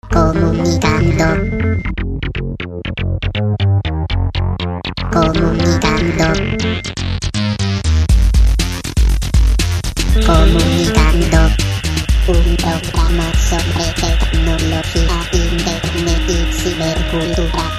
Comunicando. Un programa sobre tecnología, internet y cibercultura.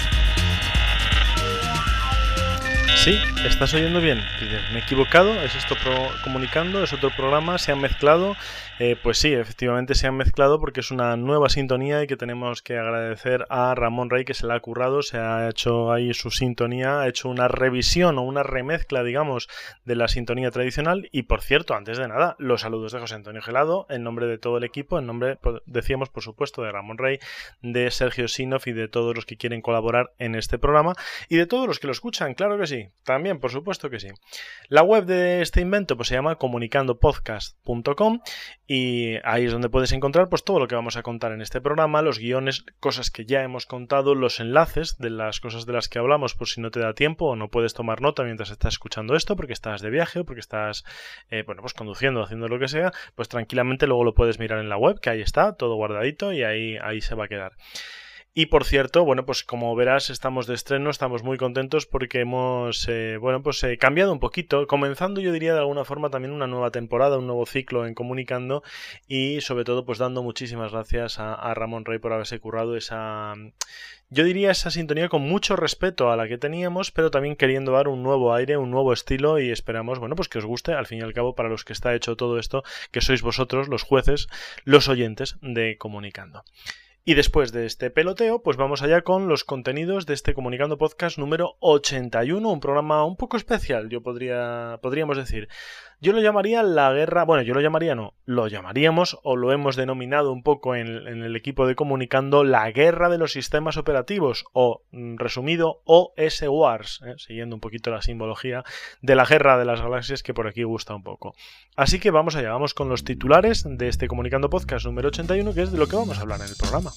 Sí, estás oyendo bien. Me he equivocado, es esto Comunicando, es otro programa, se han mezclado. Pues sí, efectivamente se han mezclado porque es una nueva sintonía y que tenemos que agradecer a Ramón Rey, que se la ha currado, se ha hecho ahí su sintonía, ha hecho una revisión o una remezcla, digamos, de la sintonía tradicional. Y por cierto, antes de nada, los saludos de José Antonio Gelado, en nombre de todo el equipo, en nombre, decíamos, por supuesto, de Ramón Rey, de Sergio Sinov y de todos los que quieren colaborar en este programa y de todos los que lo escuchan, claro que sí, también, por supuesto que sí. La web de este invento pues se llama comunicandopodcast.com y ahí es donde puedes encontrar pues todo lo que vamos a contar en este programa, los guiones, cosas que ya hemos contado, los enlaces de las cosas de las que hablamos por si no te da tiempo o no puedes tomar nota mientras estás escuchando esto porque estás de viaje o porque estás pues conduciendo, haciendo lo que sea, pues tranquilamente luego lo puedes mirar en la web, que ahí está, todo guardadito y ahí se va a quedar. Y por cierto, bueno, pues como verás, estamos de estreno, estamos muy contentos porque hemos, cambiado un poquito, comenzando yo diría de alguna forma también una nueva temporada, un nuevo ciclo en Comunicando y sobre todo pues dando muchísimas gracias a Ramón Rey por haberse currado esa sintonía con mucho respeto a la que teníamos, pero también queriendo dar un nuevo aire, un nuevo estilo y esperamos, bueno, pues que os guste, al fin y al cabo, para los que está hecho todo esto, que sois vosotros, los jueces, los oyentes de Comunicando. Y después de este peloteo, pues vamos allá con los contenidos de este Comunicando Podcast número 81, un programa un poco especial, podríamos decir. Yo lo llamaría la guerra, lo llamaríamos o lo hemos denominado un poco en el equipo de Comunicando la guerra de los sistemas operativos o, resumido, OS Wars, siguiendo un poquito la simbología de la guerra de las galaxias que por aquí gusta un poco. Así que vamos allá, vamos con los titulares de este Comunicando Podcast número 81, que es de lo que vamos a hablar en el programa.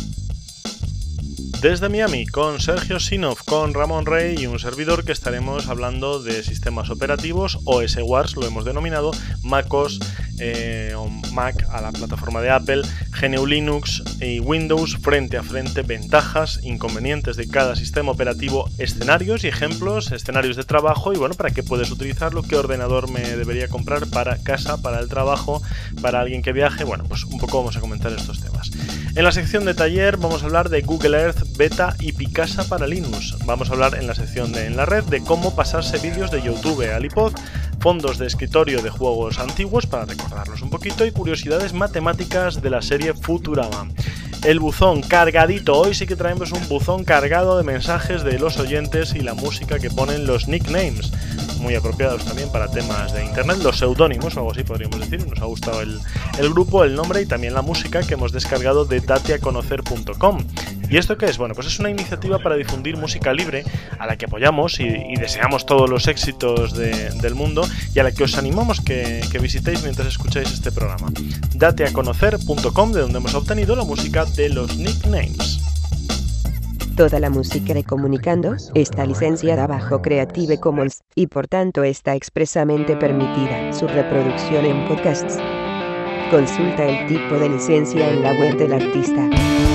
Desde Miami, con Sergio Sinov, con Ramón Rey y un servidor que estaremos hablando de sistemas operativos, OS Wars lo hemos denominado, MacOS o Mac a la plataforma de Apple, GNU Linux y Windows frente a frente, ventajas, inconvenientes de cada sistema operativo, escenarios y ejemplos, escenarios de trabajo y bueno, para qué puedes utilizarlo, qué ordenador me debería comprar para casa, para el trabajo, para alguien que viaje, bueno, pues un poco vamos a comentar estos temas. En la sección de taller vamos a hablar de Google Earth Beta y Picasa para Linux. Vamos a hablar en la sección de En la Red de cómo pasarse vídeos de YouTube al iPod, fondos de escritorio de juegos antiguos para recordarlos un poquito y curiosidades matemáticas de la serie Futurama. El buzón cargadito, hoy sí que traemos un buzón cargado de mensajes de los oyentes y la música que ponen los nicknames, muy apropiados también para temas de internet, los seudónimos o algo así podríamos decir. Nos ha gustado el grupo, el nombre y también la música que hemos descargado de dateaconocer.com. ¿Y esto qué es? Bueno, pues es una iniciativa para difundir música libre a la que apoyamos y deseamos todos los éxitos del mundo y a la que os animamos que visitéis mientras escucháis este programa. Dateaconocer.com, de donde hemos obtenido la música de los nicknames. Toda la música de Comunicando está licenciada bajo Creative Commons y por tanto está expresamente permitida su reproducción en podcasts. Consulta el tipo de licencia en la web del artista.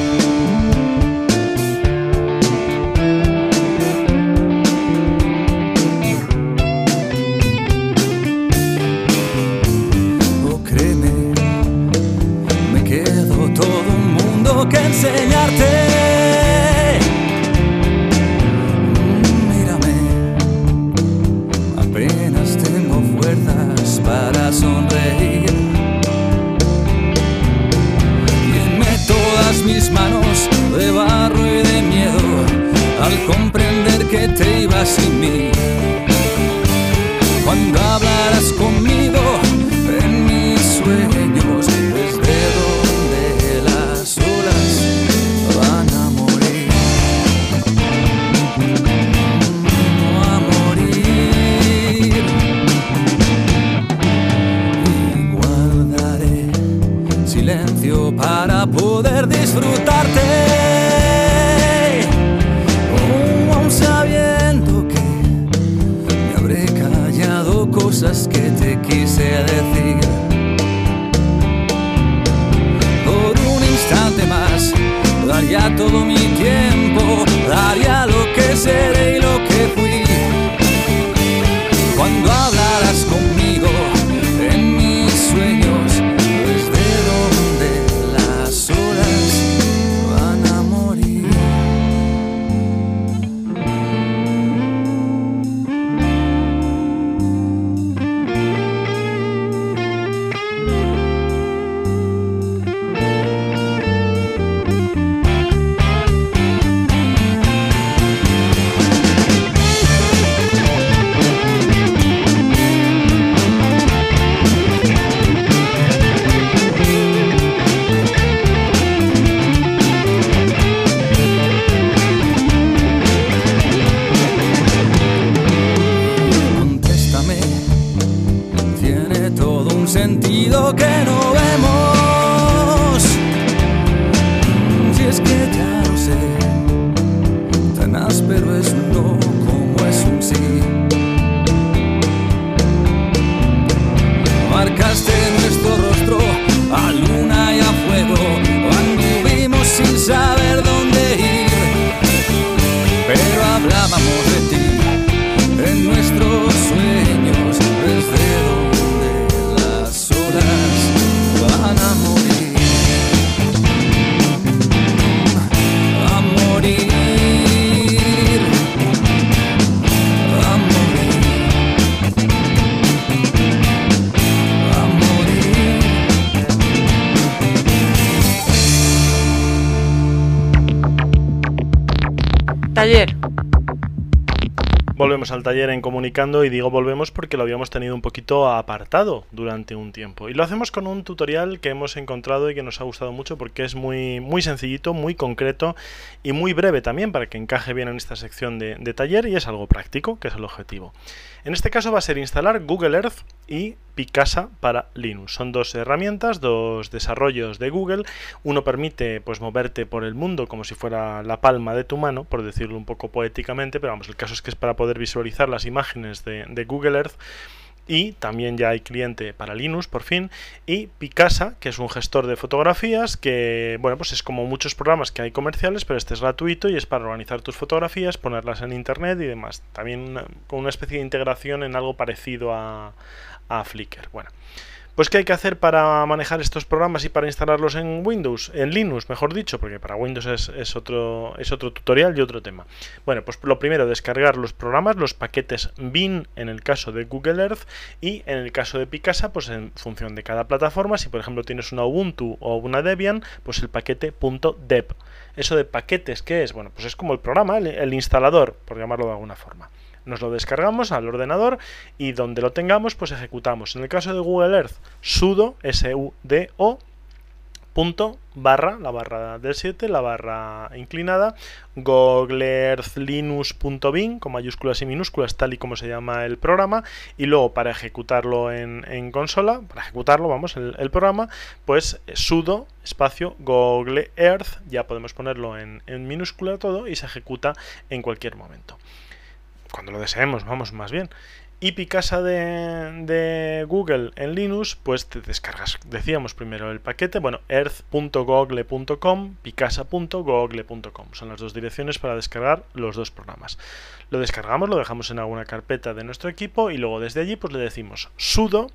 Que enseñarte. Mírame, apenas tengo fuerzas para sonreír. Llené todas mis manos de barro y de miedo al comprender que te ibas sin mí. Cuando hablarás conmigo en mis sueños, desde donde las olas van a morir, no a morir. Y guardaré silencio para poder disfrutarte, aún sabiendo que me habré callado cosas que te quise decir. Por un instante más y a todo mi tiempo daría lo que seré y lo que fui. Cuando hablarás conmigo en mis sueños, desde donde las horas van a morir. Sentido que no vemos, si es que ya lo sé, tan áspero es un no como es un sí. Marcaste nuestro rostro a luna y a fuego, anduvimos sin saber dónde ir, pero hablábamos de ti en nuestros sueños, desde donde van a morir, a morir, a morir, a morir. Taller. Volvemos al taller en Comunicando, y digo volvemos porque lo habíamos tenido un poquito apartado durante un tiempo. Y lo hacemos con un tutorial que hemos encontrado y que nos ha gustado mucho porque es muy sencillito, muy concreto y muy breve también para que encaje bien en esta sección de taller, y es algo práctico, que es el objetivo. En este caso va a ser instalar Google Earth y Picasa para Linux. Son dos herramientas, dos desarrollos de Google. Uno permite pues moverte por el mundo como si fuera la palma de tu mano, por decirlo un poco poéticamente, pero vamos, el caso es que es para poder visualizar las imágenes de Google Earth. Y también ya hay cliente para Linux por fin, y Picasa, que es un gestor de fotografías que, bueno, pues es como muchos programas que hay comerciales, pero este es gratuito y es para organizar tus fotografías, ponerlas en internet y demás. También con una especie de integración en algo parecido a Flickr. Bueno, pues ¿qué hay que hacer para manejar estos programas y para instalarlos en Windows? En Linux, mejor dicho, porque para Windows es otro tutorial y otro tema. Bueno, pues lo primero, descargar los programas, los paquetes bin en el caso de Google Earth, y en el caso de Picasa, pues en función de cada plataforma, si por ejemplo tienes una Ubuntu o una Debian, pues el paquete .deb. Eso de paquetes, ¿qué es? Bueno, pues es como el programa, el instalador, por llamarlo de alguna forma. Nos lo descargamos al ordenador y donde lo tengamos pues ejecutamos. En el caso de Google Earth, sudo, sudo, punto, barra, la barra del 7, la barra inclinada, googleearthlinux.bin, con mayúsculas y minúsculas, tal y como se llama el programa, y luego para ejecutarlo en consola, para ejecutarlo, vamos, el programa, pues sudo, espacio, googleearth, ya podemos ponerlo en minúscula todo y se ejecuta en cualquier momento. Cuando lo deseemos, vamos, más bien. Y Picasa de Google en Linux, pues te descargas, decíamos primero el paquete, bueno, earth.google.com, picasa.google.com. Son las dos direcciones para descargar los dos programas. Lo descargamos, lo dejamos en alguna carpeta de nuestro equipo y luego desde allí pues le decimos sudo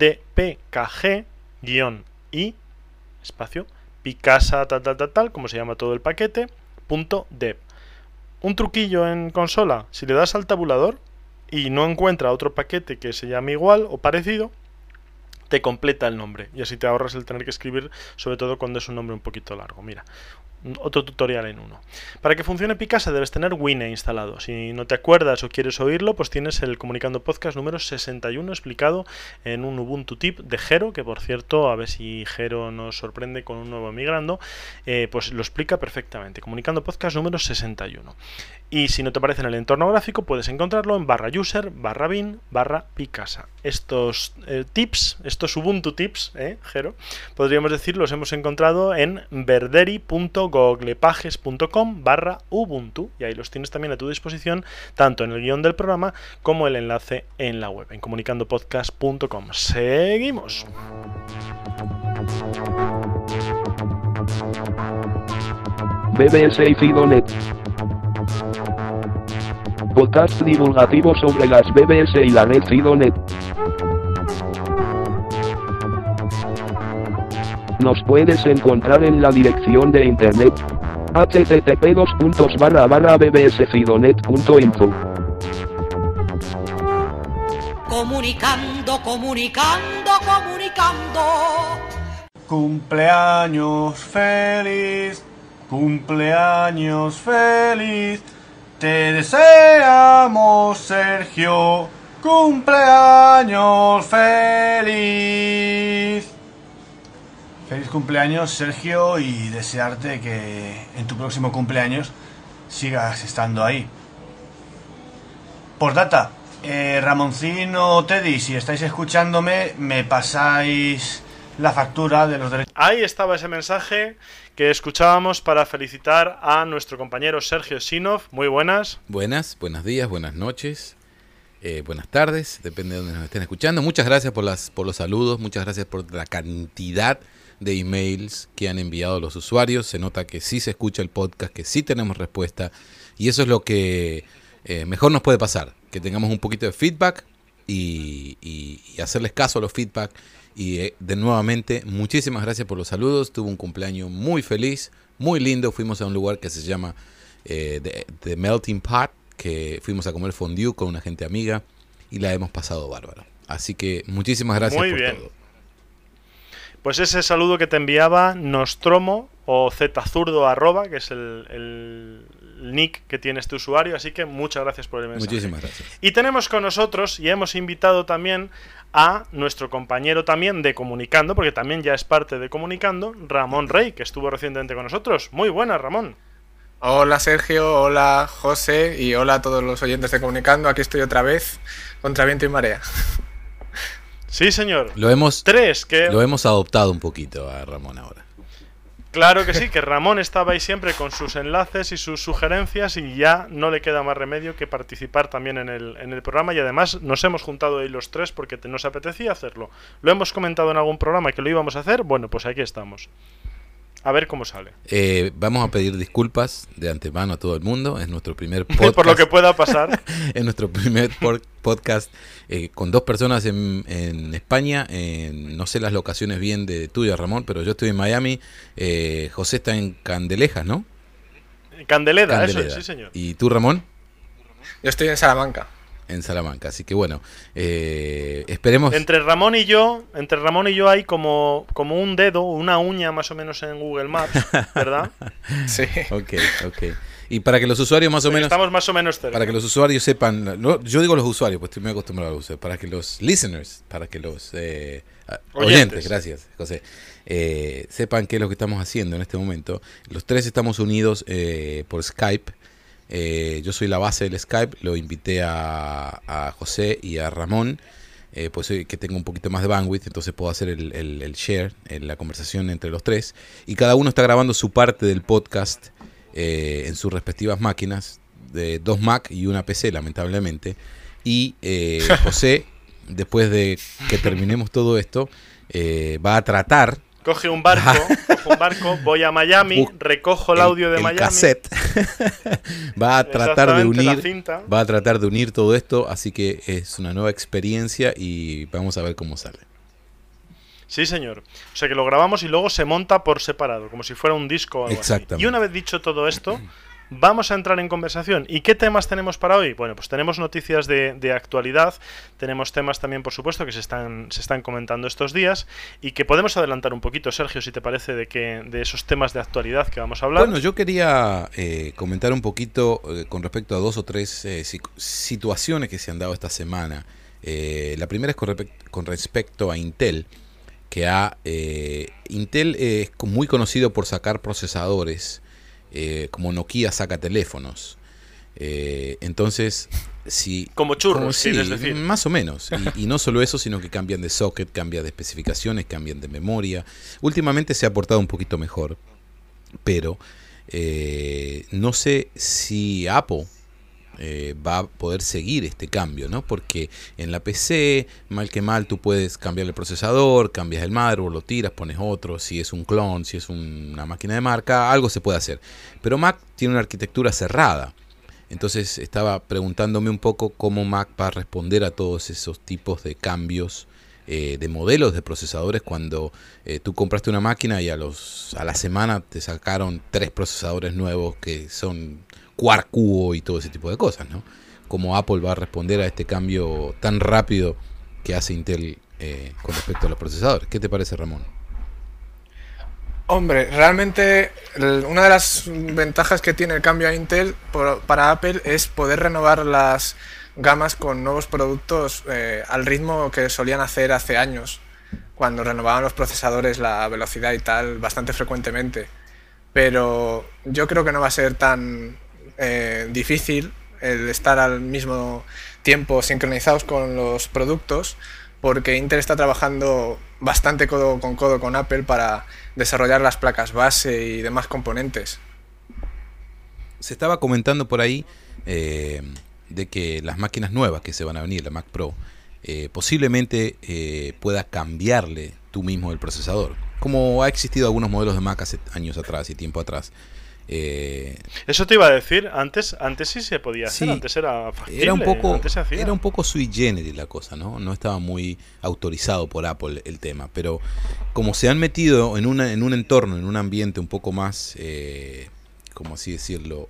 dpkg-i, espacio, picasa tal, como se llama todo el paquete, .deb. Un truquillo en consola, si le das al tabulador y no encuentra otro paquete que se llame igual o parecido, te completa el nombre y así te ahorras el tener que escribir, sobre todo cuando es un nombre un poquito largo. Mira, otro tutorial en uno. Para que funcione Picasa debes tener Wine instalado. Si no te acuerdas o quieres oírlo, pues tienes el Comunicando Podcast número 61 explicado en un Ubuntu Tip de Jero, que por cierto, a ver si Jero nos sorprende con un nuevo migrando, pues lo explica perfectamente. Comunicando Podcast número 61. Y si no te aparece en el entorno gráfico, puedes encontrarlo en /user, /bin, /picasa. Estos tips, estos Ubuntu tips, Jero, podríamos decir, los hemos encontrado en verderi.googlepages.com/ubuntu, y ahí los tienes también a tu disposición, tanto en el guión del programa como el enlace en la web, en comunicandopodcast.com. Seguimos. BBS y Fidonet. Podcast divulgativo sobre las BBS y la red Fidonet. Nos puedes encontrar en la dirección de internet http://bbsfidonet.info. Comunicando. Cumpleaños feliz, te deseamos, Sergio, cumpleaños feliz. Feliz cumpleaños, Sergio, y desearte que en tu próximo cumpleaños sigas estando ahí. Postdata, Ramoncino, Teddy, si estáis escuchándome, me pasáis la factura de los derechos. Ahí estaba ese mensaje que escuchábamos para felicitar a nuestro compañero Sergio Sinov. Muy buenas. Buenos días, buenas noches, buenas tardes, depende de donde nos estén escuchando. Muchas gracias por los saludos, muchas gracias por la cantidad de emails que han enviado los usuarios. Se nota que sí se escucha el podcast, que sí tenemos respuesta, y eso es lo que mejor nos puede pasar, que tengamos un poquito de feedback y hacerles caso a los feedback. Y de nuevamente, muchísimas gracias por los saludos. Tuve un cumpleaños muy feliz, muy lindo. Fuimos a un lugar que se llama The Melting Pot, que fuimos a comer fondue con una gente amiga y la hemos pasado bárbaro. Así que muchísimas gracias muy por bien. todo. Pues ese saludo que te enviaba Nostromo o Zurdo @, que es el nick que tiene este usuario, así que muchas gracias por el mensaje. Muchísimas gracias. Y tenemos con nosotros, y hemos invitado también a nuestro compañero también de Comunicando, porque también ya es parte de Comunicando, Ramón Rey, que estuvo recientemente con nosotros. Muy buenas, Ramón. Hola Sergio, hola José y hola a todos los oyentes de Comunicando. Aquí estoy otra vez, contra viento y marea. Sí, señor. Lo hemos Lo adoptado un poquito a Ramón ahora. Claro que sí, que Ramón estaba ahí siempre con sus enlaces y sus sugerencias y ya no le queda más remedio que participar también en el programa, y además nos hemos juntado ahí los tres porque nos apetecía hacerlo. Lo hemos comentado en algún programa que lo íbamos a hacer, bueno, pues aquí estamos. A ver cómo sale. Vamos a pedir disculpas de antemano a todo el mundo. Es nuestro primer podcast. Por lo que pueda pasar. Es nuestro primer podcast con dos personas en España. No sé las locaciones bien de tuya, Ramón, pero yo estoy en Miami. José está en Candelejas, ¿no? Candeleda, eso es, sí, señor. ¿Y tú, Ramón? Yo estoy en Salamanca. En Salamanca, así que bueno, esperemos. Entre Ramón y yo hay como un dedo, una uña más o menos en Google Maps, ¿verdad? Sí. Ok. Y para que los usuarios más o menos... Estamos más o menos cerca. Para que los usuarios sepan... No, yo digo los usuarios, pues estoy muy acostumbrado a los usuarios. Para que los listeners, para que los oyentes, gracias, José, sepan qué es lo que estamos haciendo en este momento. Los tres estamos unidos por Skype. Yo soy la base del Skype. Lo invité a José y a Ramón, pues que tengo un poquito más de bandwidth, entonces puedo hacer el share, la conversación entre los tres, y cada uno está grabando su parte del podcast en sus respectivas máquinas, de 2 Mac y una PC, lamentablemente. Y José, después de que terminemos todo esto, va a tratar... Coge un barco, voy a Miami, recojo el audio de Miami. Cassette. va a tratar de unir todo esto, así que es una nueva experiencia y vamos a ver cómo sale. Sí, señor. O sea que lo grabamos y luego se monta por separado, como si fuera un disco o algo así. Y una vez dicho todo esto, vamos a entrar en conversación. ¿Y qué temas tenemos para hoy? Bueno, pues tenemos noticias de actualidad, tenemos temas también, por supuesto, que se están comentando estos días y que podemos adelantar un poquito, Sergio, si te parece, de esos temas de actualidad que vamos a hablar. Bueno, yo quería comentar un poquito con respecto a 2 o 3 situaciones que se han dado esta semana. La primera es con respecto a Intel, que Intel es muy conocido por sacar procesadores, como Nokia saca teléfonos. Entonces, como churros, quieres decir. Más o menos. Y no solo eso, sino que cambian de socket, cambian de especificaciones, cambian de memoria. Últimamente se ha portado un poquito mejor, pero no sé si Apple va a poder seguir este cambio, ¿no? Porque en la PC, mal que mal, tú puedes cambiar el procesador, cambias el motherboard, lo tiras, pones otro, si es un clon, si es una máquina de marca, algo se puede hacer. Pero Mac tiene una arquitectura cerrada. Entonces estaba preguntándome un poco cómo Mac va a responder a todos esos tipos de cambios de modelos de procesadores cuando tú compraste una máquina y a la semana te sacaron 3 procesadores nuevos que son Quark Cubo y todo ese tipo de cosas, ¿no? Cómo Apple va a responder a este cambio tan rápido que hace Intel con respecto a los procesadores. ¿Qué te parece, Ramón? Hombre, realmente una de las ventajas que tiene el cambio a Intel para Apple es poder renovar las gamas con nuevos productos al ritmo que solían hacer hace años, cuando renovaban los procesadores, la velocidad y tal, bastante frecuentemente. Pero yo creo que no va a ser tan difícil el estar al mismo tiempo sincronizados con los productos, porque Intel está trabajando bastante codo con Apple para desarrollar las placas base y demás componentes. Se estaba comentando por ahí de que las máquinas nuevas que se van a venir, la Mac Pro, posiblemente pueda cambiarle tú mismo el procesador, como ha existido algunos modelos de Mac hace años atrás y tiempo atrás. Eso te iba a decir, antes sí se podía hacer, sí, antes era factible, era un poco sui generis la cosa, ¿no? No estaba muy autorizado por Apple el tema, pero como se han metido en un entorno, en un ambiente un poco más, ¿cómo así decirlo?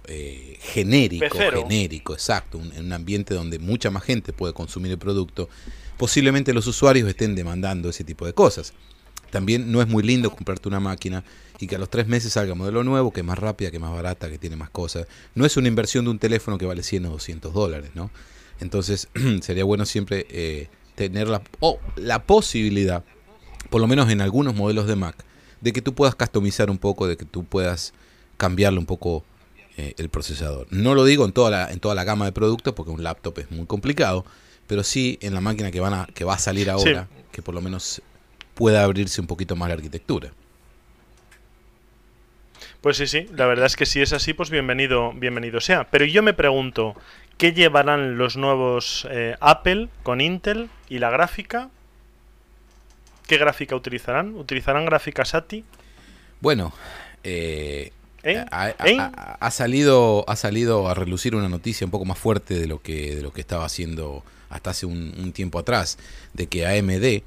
Genérico, exacto, en un ambiente donde mucha más gente puede consumir el producto, posiblemente los usuarios estén demandando ese tipo de cosas. También no es muy lindo comprarte una máquina y que a los 3 meses salga modelo nuevo, que es más rápida, que es más barata, que tiene más cosas. No es una inversión de un teléfono que vale 100 o $200, ¿no? Entonces sería bueno siempre tener la posibilidad, por lo menos en algunos modelos de Mac, de que tú puedas customizar un poco, de que tú puedas cambiarle un poco el procesador. No lo digo en toda la gama de productos, porque un laptop es muy complicado, pero sí en la máquina que va a salir ahora, sí, que por lo menos pueda abrirse un poquito más la arquitectura. Pues sí, la verdad es que si es así, pues bienvenido sea. Pero yo me pregunto, ¿qué llevarán los nuevos Apple con Intel y la gráfica? ¿Qué gráfica utilizarán? ¿Utilizarán gráfica SATI? Bueno, ha salido a relucir una noticia un poco más fuerte de lo que estaba haciendo hasta hace un tiempo atrás, de que AMD,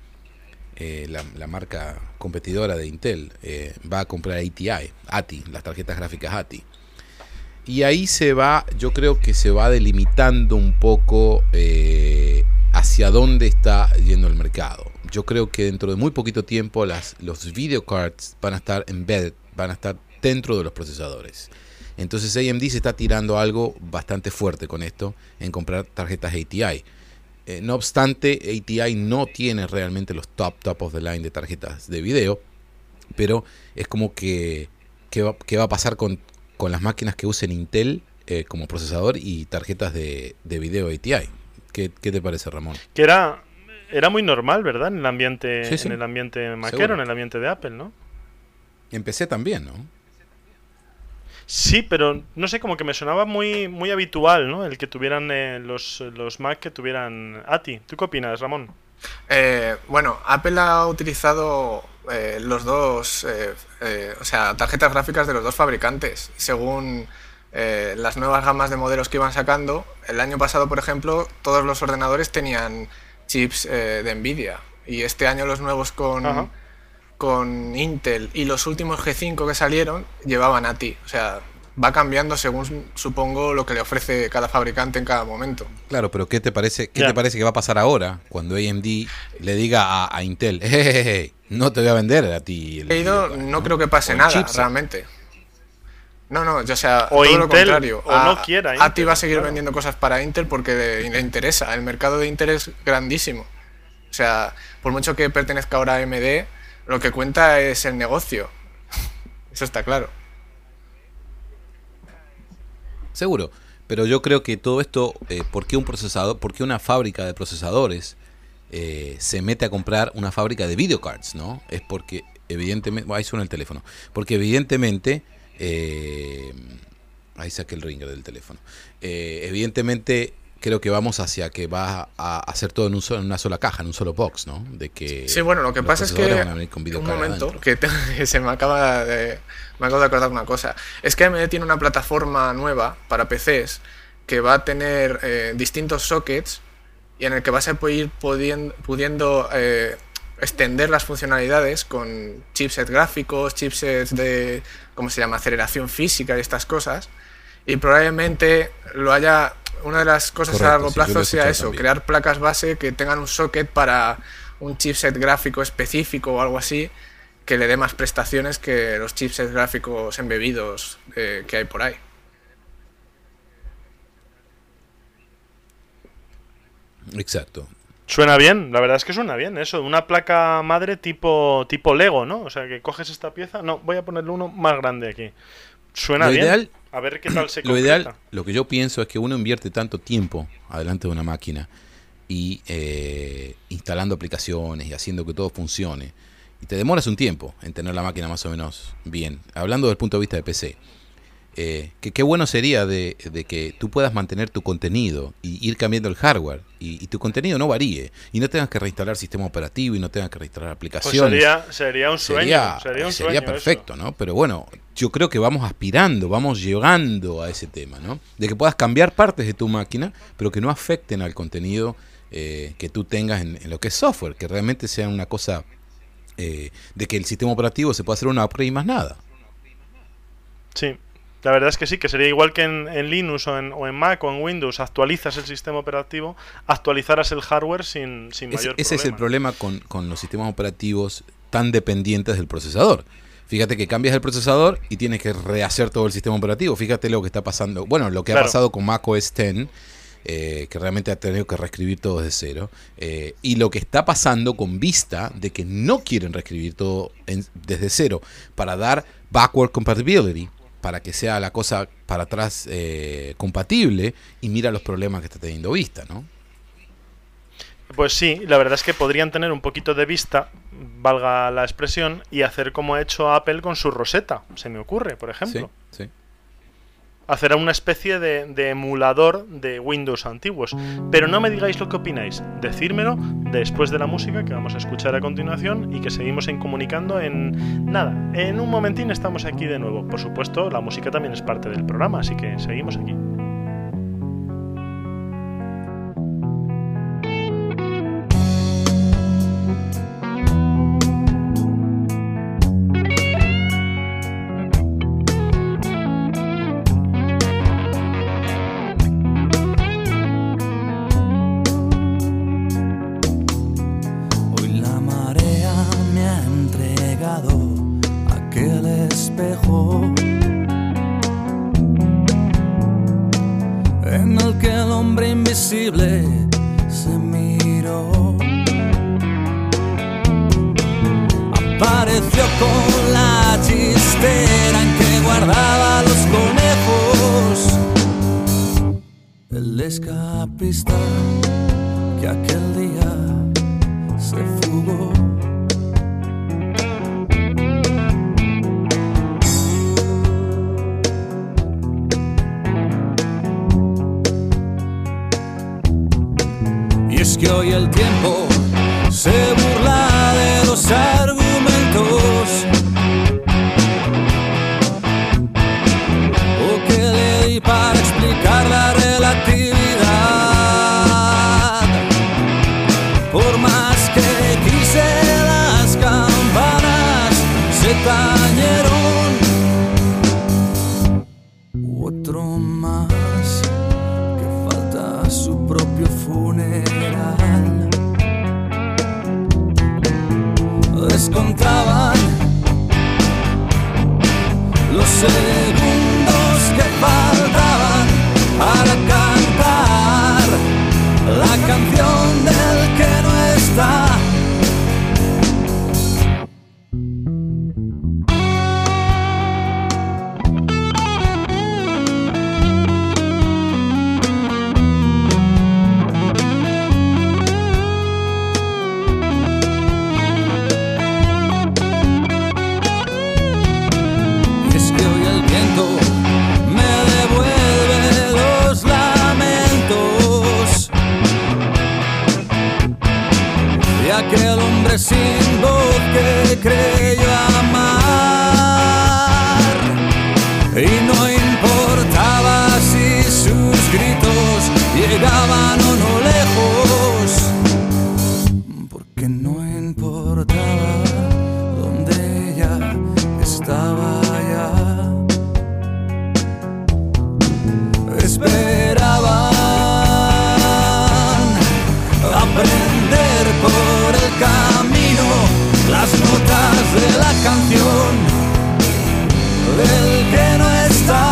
la marca competidora de Intel, va a comprar ATI, las tarjetas gráficas ATI. Y ahí yo creo que se va delimitando un poco hacia dónde está yendo el mercado. Yo creo que dentro de muy poquito tiempo los video cards van a estar embedded, van a estar dentro de los procesadores. Entonces AMD se está tirando algo bastante fuerte con esto, en comprar tarjetas ATI. No obstante, ATI no tiene realmente los top of the line de tarjetas de video, pero es como que va a pasar con las máquinas que usen Intel como procesador y tarjetas de video ATI. ¿Qué te parece, Ramón? Que era muy normal, ¿verdad? En el ambiente, sí. En el ambiente maquero, en el ambiente de Apple, ¿no? Empecé también, ¿no? Sí, pero no sé, como que me sonaba muy habitual, ¿no? El que tuvieran los Mac que tuvieran ATI. ¿Tú qué opinas, Ramón? Bueno, Apple ha utilizado los dos, o sea, tarjetas gráficas de los dos fabricantes, según las nuevas gamas de modelos que iban sacando. El año pasado, por ejemplo, todos los ordenadores tenían chips de Nvidia, y este año los nuevos con Intel y los últimos G5 que salieron llevaban ATI. O sea, va cambiando según, supongo, lo que le ofrece cada fabricante en cada momento. Claro, pero ¿qué te parece que va a pasar ahora cuando AMD le diga a Intel, no te voy a vender a ti? No creo que pase nada, chipset, realmente. No, o sea, o todo Intel, lo contrario. No quiera Intel, ATI va a seguir vendiendo cosas para Intel porque le interesa. El mercado de Intel es grandísimo. O sea, por mucho que pertenezca ahora a AMD, lo que cuenta es el negocio. Eso está claro. Seguro, pero yo creo que todo esto, ¿por qué una fábrica de procesadores se mete a comprar una fábrica de videocards, ¿no? Es porque evidentemente, ahí suena el teléfono, porque evidentemente Ahí saqué el ringer del teléfono. Evidentemente, creo que vamos hacia que va a hacer todo en una sola caja, en un solo box, ¿no? De que sí, bueno, lo que pasa es que un momento que se me acabo de acordar una cosa. Es que AMD tiene una plataforma nueva para PCs que va a tener distintos sockets y en el que vas a ir pudiendo extender las funcionalidades con chipsets gráficos, chipsets de, ¿cómo se llama?, aceleración física y estas cosas. Y probablemente lo haya... Una de las cosas a largo plazo sea eso, también. Crear placas base que tengan un socket para un chipset gráfico específico o algo así, que le dé más prestaciones que los chipsets gráficos embebidos que hay por ahí. Exacto. Suena bien, la verdad es que suena bien eso, una placa madre tipo Lego, ¿no? O sea, que coges esta pieza... No, voy a ponerle uno más grande aquí. Suena bien. Ideal, a ver qué tal se concreta. Lo ideal, lo que yo pienso es que uno invierte tanto tiempo adelante de una máquina y instalando aplicaciones y haciendo que todo funcione. Y te demoras un tiempo en tener la máquina más o menos bien. Hablando desde el punto de vista de PC. Que qué bueno sería de que tú puedas mantener tu contenido y ir cambiando el hardware y tu contenido no varíe y no tengas que reinstalar sistema operativo y no tengas que reinstalar aplicaciones. Pues sería un sueño. Sería perfecto, eso, ¿no? Pero bueno, yo creo que vamos aspirando, vamos llegando a ese tema, ¿no? De que puedas cambiar partes de tu máquina, pero que no afecten al contenido que tú tengas en lo que es software, que realmente sea una cosa de que el sistema operativo se pueda hacer una upgrade y más nada. Sí. La verdad es que sí, que sería igual que en Linux o en Mac o en Windows, actualizas el sistema operativo, actualizarás el hardware sin mayor problema. Ese es el problema con los sistemas operativos tan dependientes del procesador. Fíjate que cambias el procesador y tienes que rehacer todo el sistema operativo. Fíjate lo que está pasando, bueno, lo que ha pasado con Mac OS X, que realmente ha tenido que reescribir todo desde cero, y lo que está pasando con Vista, de que no quieren reescribir todo desde cero para dar backward compatibility, para que sea la cosa para atrás compatible, y mira los problemas que está teniendo Vista, ¿no? Pues sí, la verdad es que podrían tener un poquito de vista, valga la expresión, y hacer como ha hecho Apple con su Rosetta, se me ocurre, por ejemplo. Sí. Hacer una especie de emulador de Windows antiguos. Pero no me digáis lo que opináis, decírmelo después de la música que vamos a escuchar a continuación y que seguimos comunicando en nada. En un momentín estamos aquí de nuevo. Por supuesto, la música también es parte del programa, así que seguimos aquí. Se miró, apareció con la chistera en que guardaba los conejos, el escapista que aquel día se fugó. Es que hoy el tiempo se burla de los argumentos o que le di para explicar la relatividad. Por más que quise, las campanas se tañeron. Otro más que falta a su propio funeral. Descontaban los segundos que faltaban para cantar la canción del que no está. Me llegaban o no lejos, porque no importaba dónde ella estaba ya. Esperaban aprender por el camino las notas de la canción del que no está,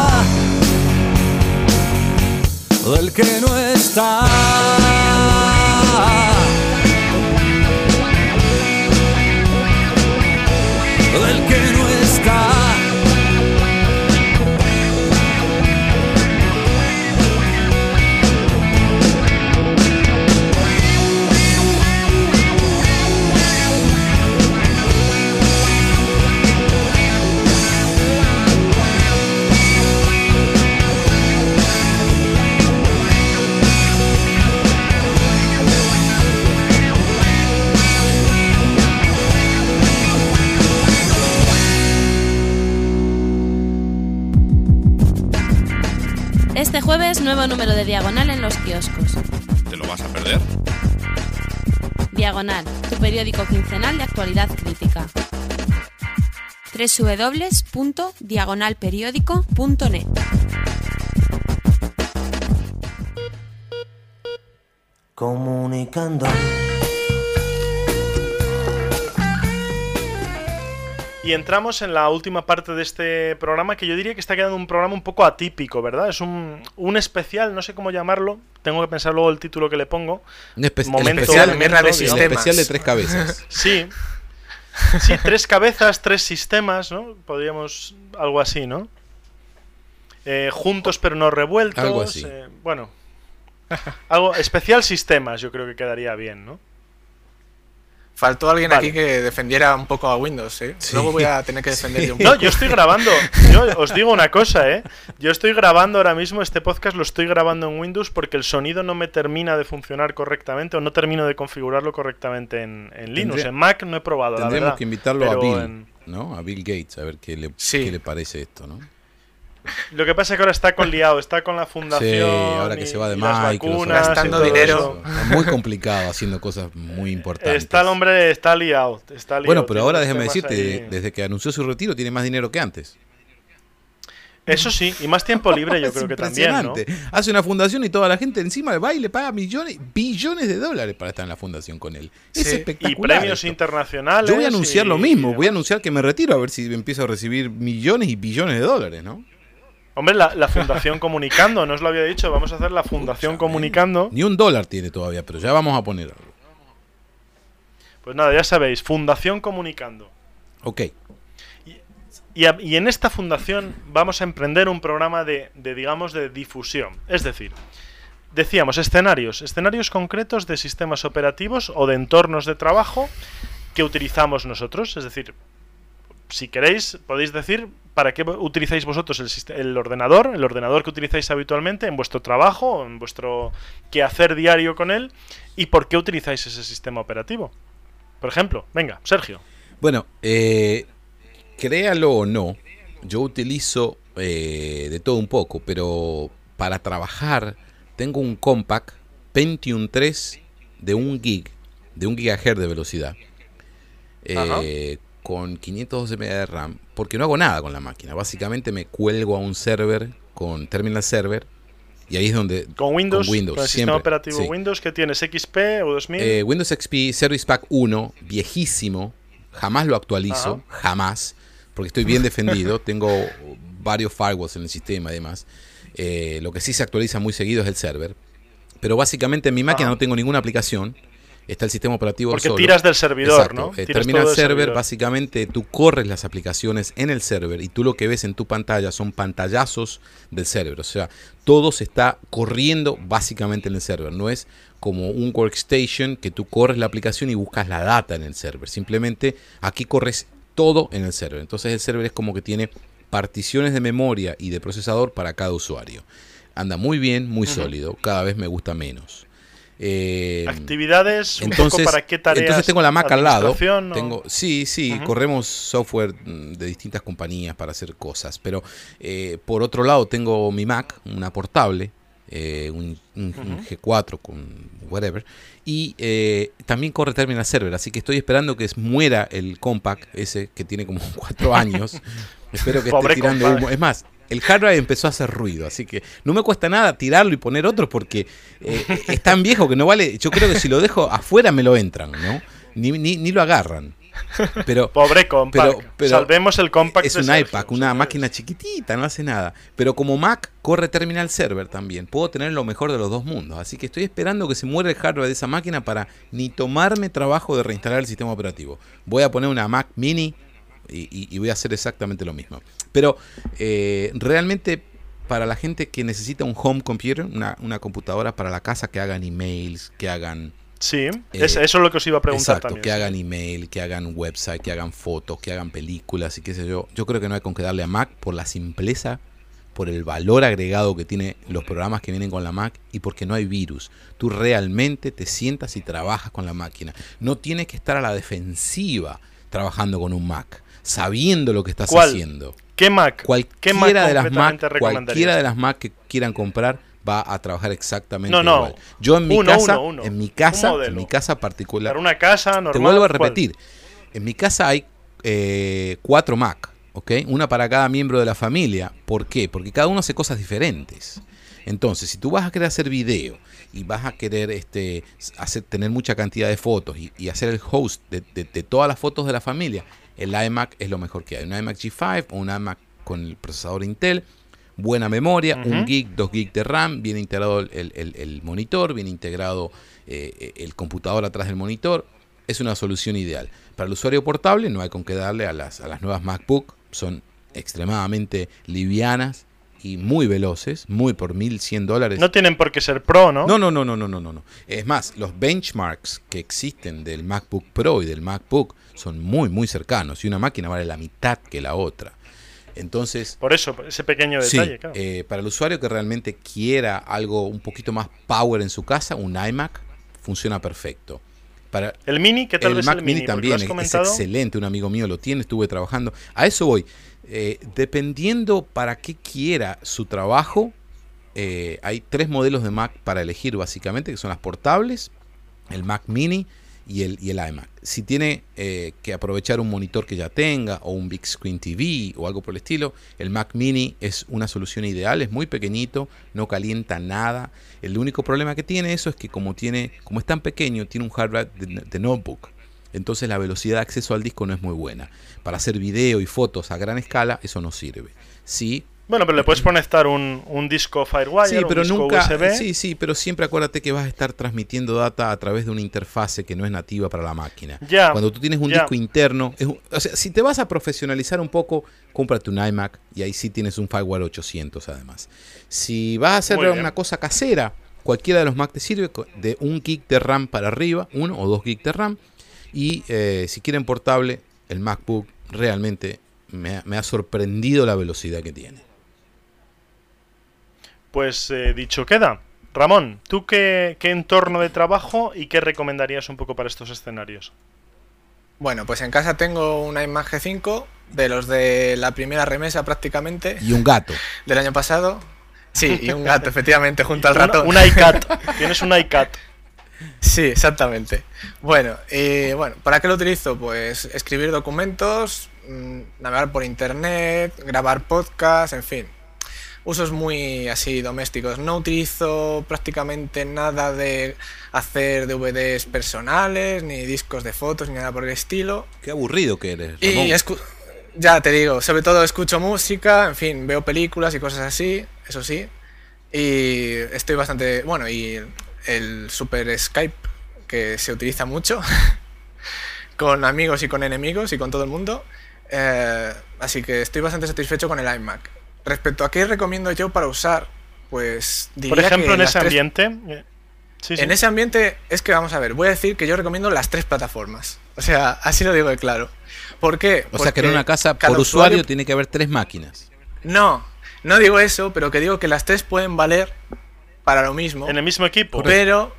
del que no está. Del que no está. Este jueves, nuevo número de Diagonal en los kioscos. ¿Te lo vas a perder? Diagonal, tu periódico quincenal de actualidad crítica. www.diagonalperiódico.net. Comunicando. Y entramos en la última parte de este programa, que yo diría que está quedando un programa un poco atípico, ¿verdad? Es un especial, no sé cómo llamarlo, tengo que pensar luego el título que le pongo. El especial de 3 cabezas. Sí, 3 cabezas, 3 sistemas, ¿no? Podríamos, algo así, ¿no? Juntos pero no revueltos. Algo así. Bueno, algo especial sistemas, yo creo que quedaría bien, ¿no? Faltó alguien aquí que defendiera un poco a Windows, ¿eh? Sí. Luego voy a tener que defender yo un poco. No, yo estoy grabando. Yo os digo una cosa, ¿eh? Yo estoy grabando ahora mismo, este podcast lo estoy grabando en Windows porque el sonido no me termina de funcionar correctamente o no termino de configurarlo correctamente en Linux. En Mac no he probado, la verdad. Tendremos que invitarlo a Bill, ¿no? A Bill Gates, a ver qué le parece esto, ¿no? Lo que pasa es que ahora está con liado, está con la fundación. Sí, ahora que se va de Microsoft, gastando dinero. Muy complicado, haciendo cosas muy importantes. El hombre está liado. Bueno, pero ahora déjame decirte, desde que anunció su retiro tiene más dinero que antes. Eso sí, y más tiempo libre yo creo que también, ¿no? Hace una fundación y toda la gente encima va y le paga billones de dólares para estar en la fundación con él. Es espectacular. Y premios internacionales. Yo voy a anunciar lo mismo, voy a anunciar que me retiro a ver si empiezo a recibir millones y billones de dólares, ¿no? Hombre, la Fundación Comunicando, no os lo había dicho, vamos a hacer la Fundación Comunicando. Ni $1 tiene todavía, pero ya vamos a poner algo. Pues nada, ya sabéis, Fundación Comunicando. Ok. Y en esta fundación vamos a emprender un programa de difusión. Es decir, decíamos escenarios concretos de sistemas operativos o de entornos de trabajo que utilizamos nosotros. Es decir, si queréis, podéis decir para qué utilizáis vosotros el ordenador que utilizáis habitualmente en vuestro trabajo, en vuestro quehacer diario con él, y por qué utilizáis ese sistema operativo. Por ejemplo, venga, Sergio. Bueno, créalo o no, yo utilizo de todo un poco, pero para trabajar tengo un Compaq Pentium 3 de 1 GHz de velocidad. Con 512 MB de RAM, porque no hago nada con la máquina. Básicamente me cuelgo a un server con Terminal Server y ahí es donde... Con Windows con el siempre, sistema operativo sí. Windows, que tienes XP o 2000. Windows XP Service Pack 1, viejísimo, jamás lo actualizo, jamás, porque estoy bien defendido, tengo varios firewalls en el sistema además. Lo que sí se actualiza muy seguido es el server, pero básicamente en mi máquina no tengo ninguna aplicación. Está el sistema operativo porque solo. tiras del servidor, exacto, ¿no? Terminal server, básicamente tú corres las aplicaciones en el server y tú lo que ves en tu pantalla son pantallazos del server. O sea, todo se está corriendo básicamente en el server. No es como un workstation que tú corres la aplicación y buscas la data en el server. Simplemente aquí corres todo en el server. Entonces el server es como que tiene particiones de memoria y de procesador para cada usuario. Anda muy bien, muy sólido. Cada vez me gusta menos. Actividades, entonces, un poco para qué tareas. Entonces tengo la Mac al lado. ¿No? Sí, corremos software de distintas compañías para hacer cosas. Pero por otro lado tengo mi Mac, una portable, un G4 con whatever, y también corre Terminal Server, así que estoy esperando que muera el Compact ese que tiene como 4 años. Espero que esté tirando humo. Es más, el hard drive empezó a hacer ruido, así que no me cuesta nada tirarlo y poner otro porque es tan viejo que no vale. Yo creo que si lo dejo afuera me lo entran, ¿no? Ni lo agarran. Pero, pobre Compact. Pero salvemos el Compact. Es un iPad, una máquina chiquitita, no hace nada. Pero como Mac corre Terminal Server también. Puedo tener lo mejor de los dos mundos. Así que estoy esperando que se muera el hardware de esa máquina para ni tomarme trabajo de reinstalar el sistema operativo. Voy a poner una Mac Mini y voy a hacer exactamente lo mismo. Pero realmente para la gente que necesita un home computer, una computadora para la casa, que hagan emails, que hagan... Sí, eso es lo que os iba a preguntar. Exacto, también. Que hagan email, que hagan website, que hagan fotos, que hagan películas y qué sé yo. Yo creo que no hay con qué darle a Mac por la simpleza, por el valor agregado que tiene los programas que vienen con la Mac y porque no hay virus. Tú realmente te sientas y trabajas con la máquina. No tienes que estar a la defensiva trabajando con un Mac, sabiendo lo que estás haciendo. ¿Qué Mac? Cualquiera de las Mac que quieran comprar va a trabajar exactamente igual. Yo en mi casa particular. Para una casa normal. Te vuelvo a repetir. En mi casa hay 4 Mac, ¿ok? Una para cada miembro de la familia. ¿Por qué? Porque cada uno hace cosas diferentes. Entonces, si tú vas a querer hacer video y vas a querer tener mucha cantidad de fotos y hacer el host de todas las fotos de la familia, el iMac es lo mejor que hay. Un iMac G5 o un iMac con el procesador Intel, buena memoria, 1 GB, 2 GB de RAM, bien integrado el monitor, bien integrado el computador atrás del monitor. Es una solución ideal. Para el usuario portable no hay con qué darle a las nuevas MacBook. Son extremadamente livianas y muy veloces, muy por $1,100. No tienen por qué ser Pro, ¿no? No. Es más, los benchmarks que existen del MacBook Pro y del MacBook son muy, muy cercanos. Y una máquina vale la mitad que la otra. Entonces, por eso, ese pequeño detalle, claro. Para el usuario que realmente quiera algo un poquito más power en su casa, un iMac funciona perfecto. Para el Mini, ¿qué tal el ves Mac el Mini también es excelente, un amigo mío lo tiene, estuve trabajando. A eso voy. Dependiendo para qué quiera su trabajo, hay 3 modelos de Mac para elegir básicamente, que son las portables, el Mac Mini y el iMac. Si tiene que aprovechar un monitor que ya tenga o un Big Screen TV o algo por el estilo, el Mac Mini es una solución ideal. Es muy pequeñito, no calienta nada. El único problema que tiene eso es que como es tan pequeño, tiene un hard drive de notebook. Entonces la velocidad de acceso al disco no es muy buena. Para hacer video y fotos a gran escala eso no sirve. Sí. Bueno, pero le puedes conectar un disco Firewire, pero un disco nunca, USB. Sí, pero siempre acuérdate que vas a estar transmitiendo data a través de una interfase que no es nativa para la máquina. Cuando tú tienes un disco interno, si te vas a profesionalizar un poco, cómprate un iMac y ahí sí tienes un Firewire 800 además. Si vas a hacer una cosa casera, cualquiera de los Mac te sirve de 1 GB de RAM para arriba, 1 o 2 GB de RAM. Y si quieren portable, el MacBook realmente me ha sorprendido la velocidad que tiene. Pues dicho queda. Ramón, ¿tú qué entorno de trabajo y qué recomendarías un poco para estos escenarios? Bueno, pues en casa tengo un iMac G5, de los de la primera remesa prácticamente. Y un gato. Del año pasado. Sí, y un gato, efectivamente, junto al ratón. Un iCat. Tienes un iCat. Sí, exactamente. Bueno, ¿para qué lo utilizo? Pues escribir documentos, navegar por internet, grabar podcasts, en fin. Usos muy así domésticos. No utilizo prácticamente nada de hacer DVDs personales, ni discos de fotos, ni nada por el estilo. Qué aburrido que eres, Ramón. Y ya te digo, sobre todo escucho música, en fin, veo películas y cosas así, eso sí. Y estoy bastante... Bueno, y el Super Skype, que se utiliza mucho, con amigos y con enemigos y con todo el mundo. Así que estoy bastante satisfecho con el iMac. Respecto a qué recomiendo yo para usar, pues diría por ejemplo, que en ese ambiente... Sí. En ese ambiente es que, vamos a ver, voy a decir que yo recomiendo las 3 plataformas. O sea, así lo digo de claro. ¿Por qué? O sea, que en una casa por usuario tiene que haber 3 máquinas. No digo eso, pero que digo que las 3 pueden valer para lo mismo. En el mismo equipo. Pero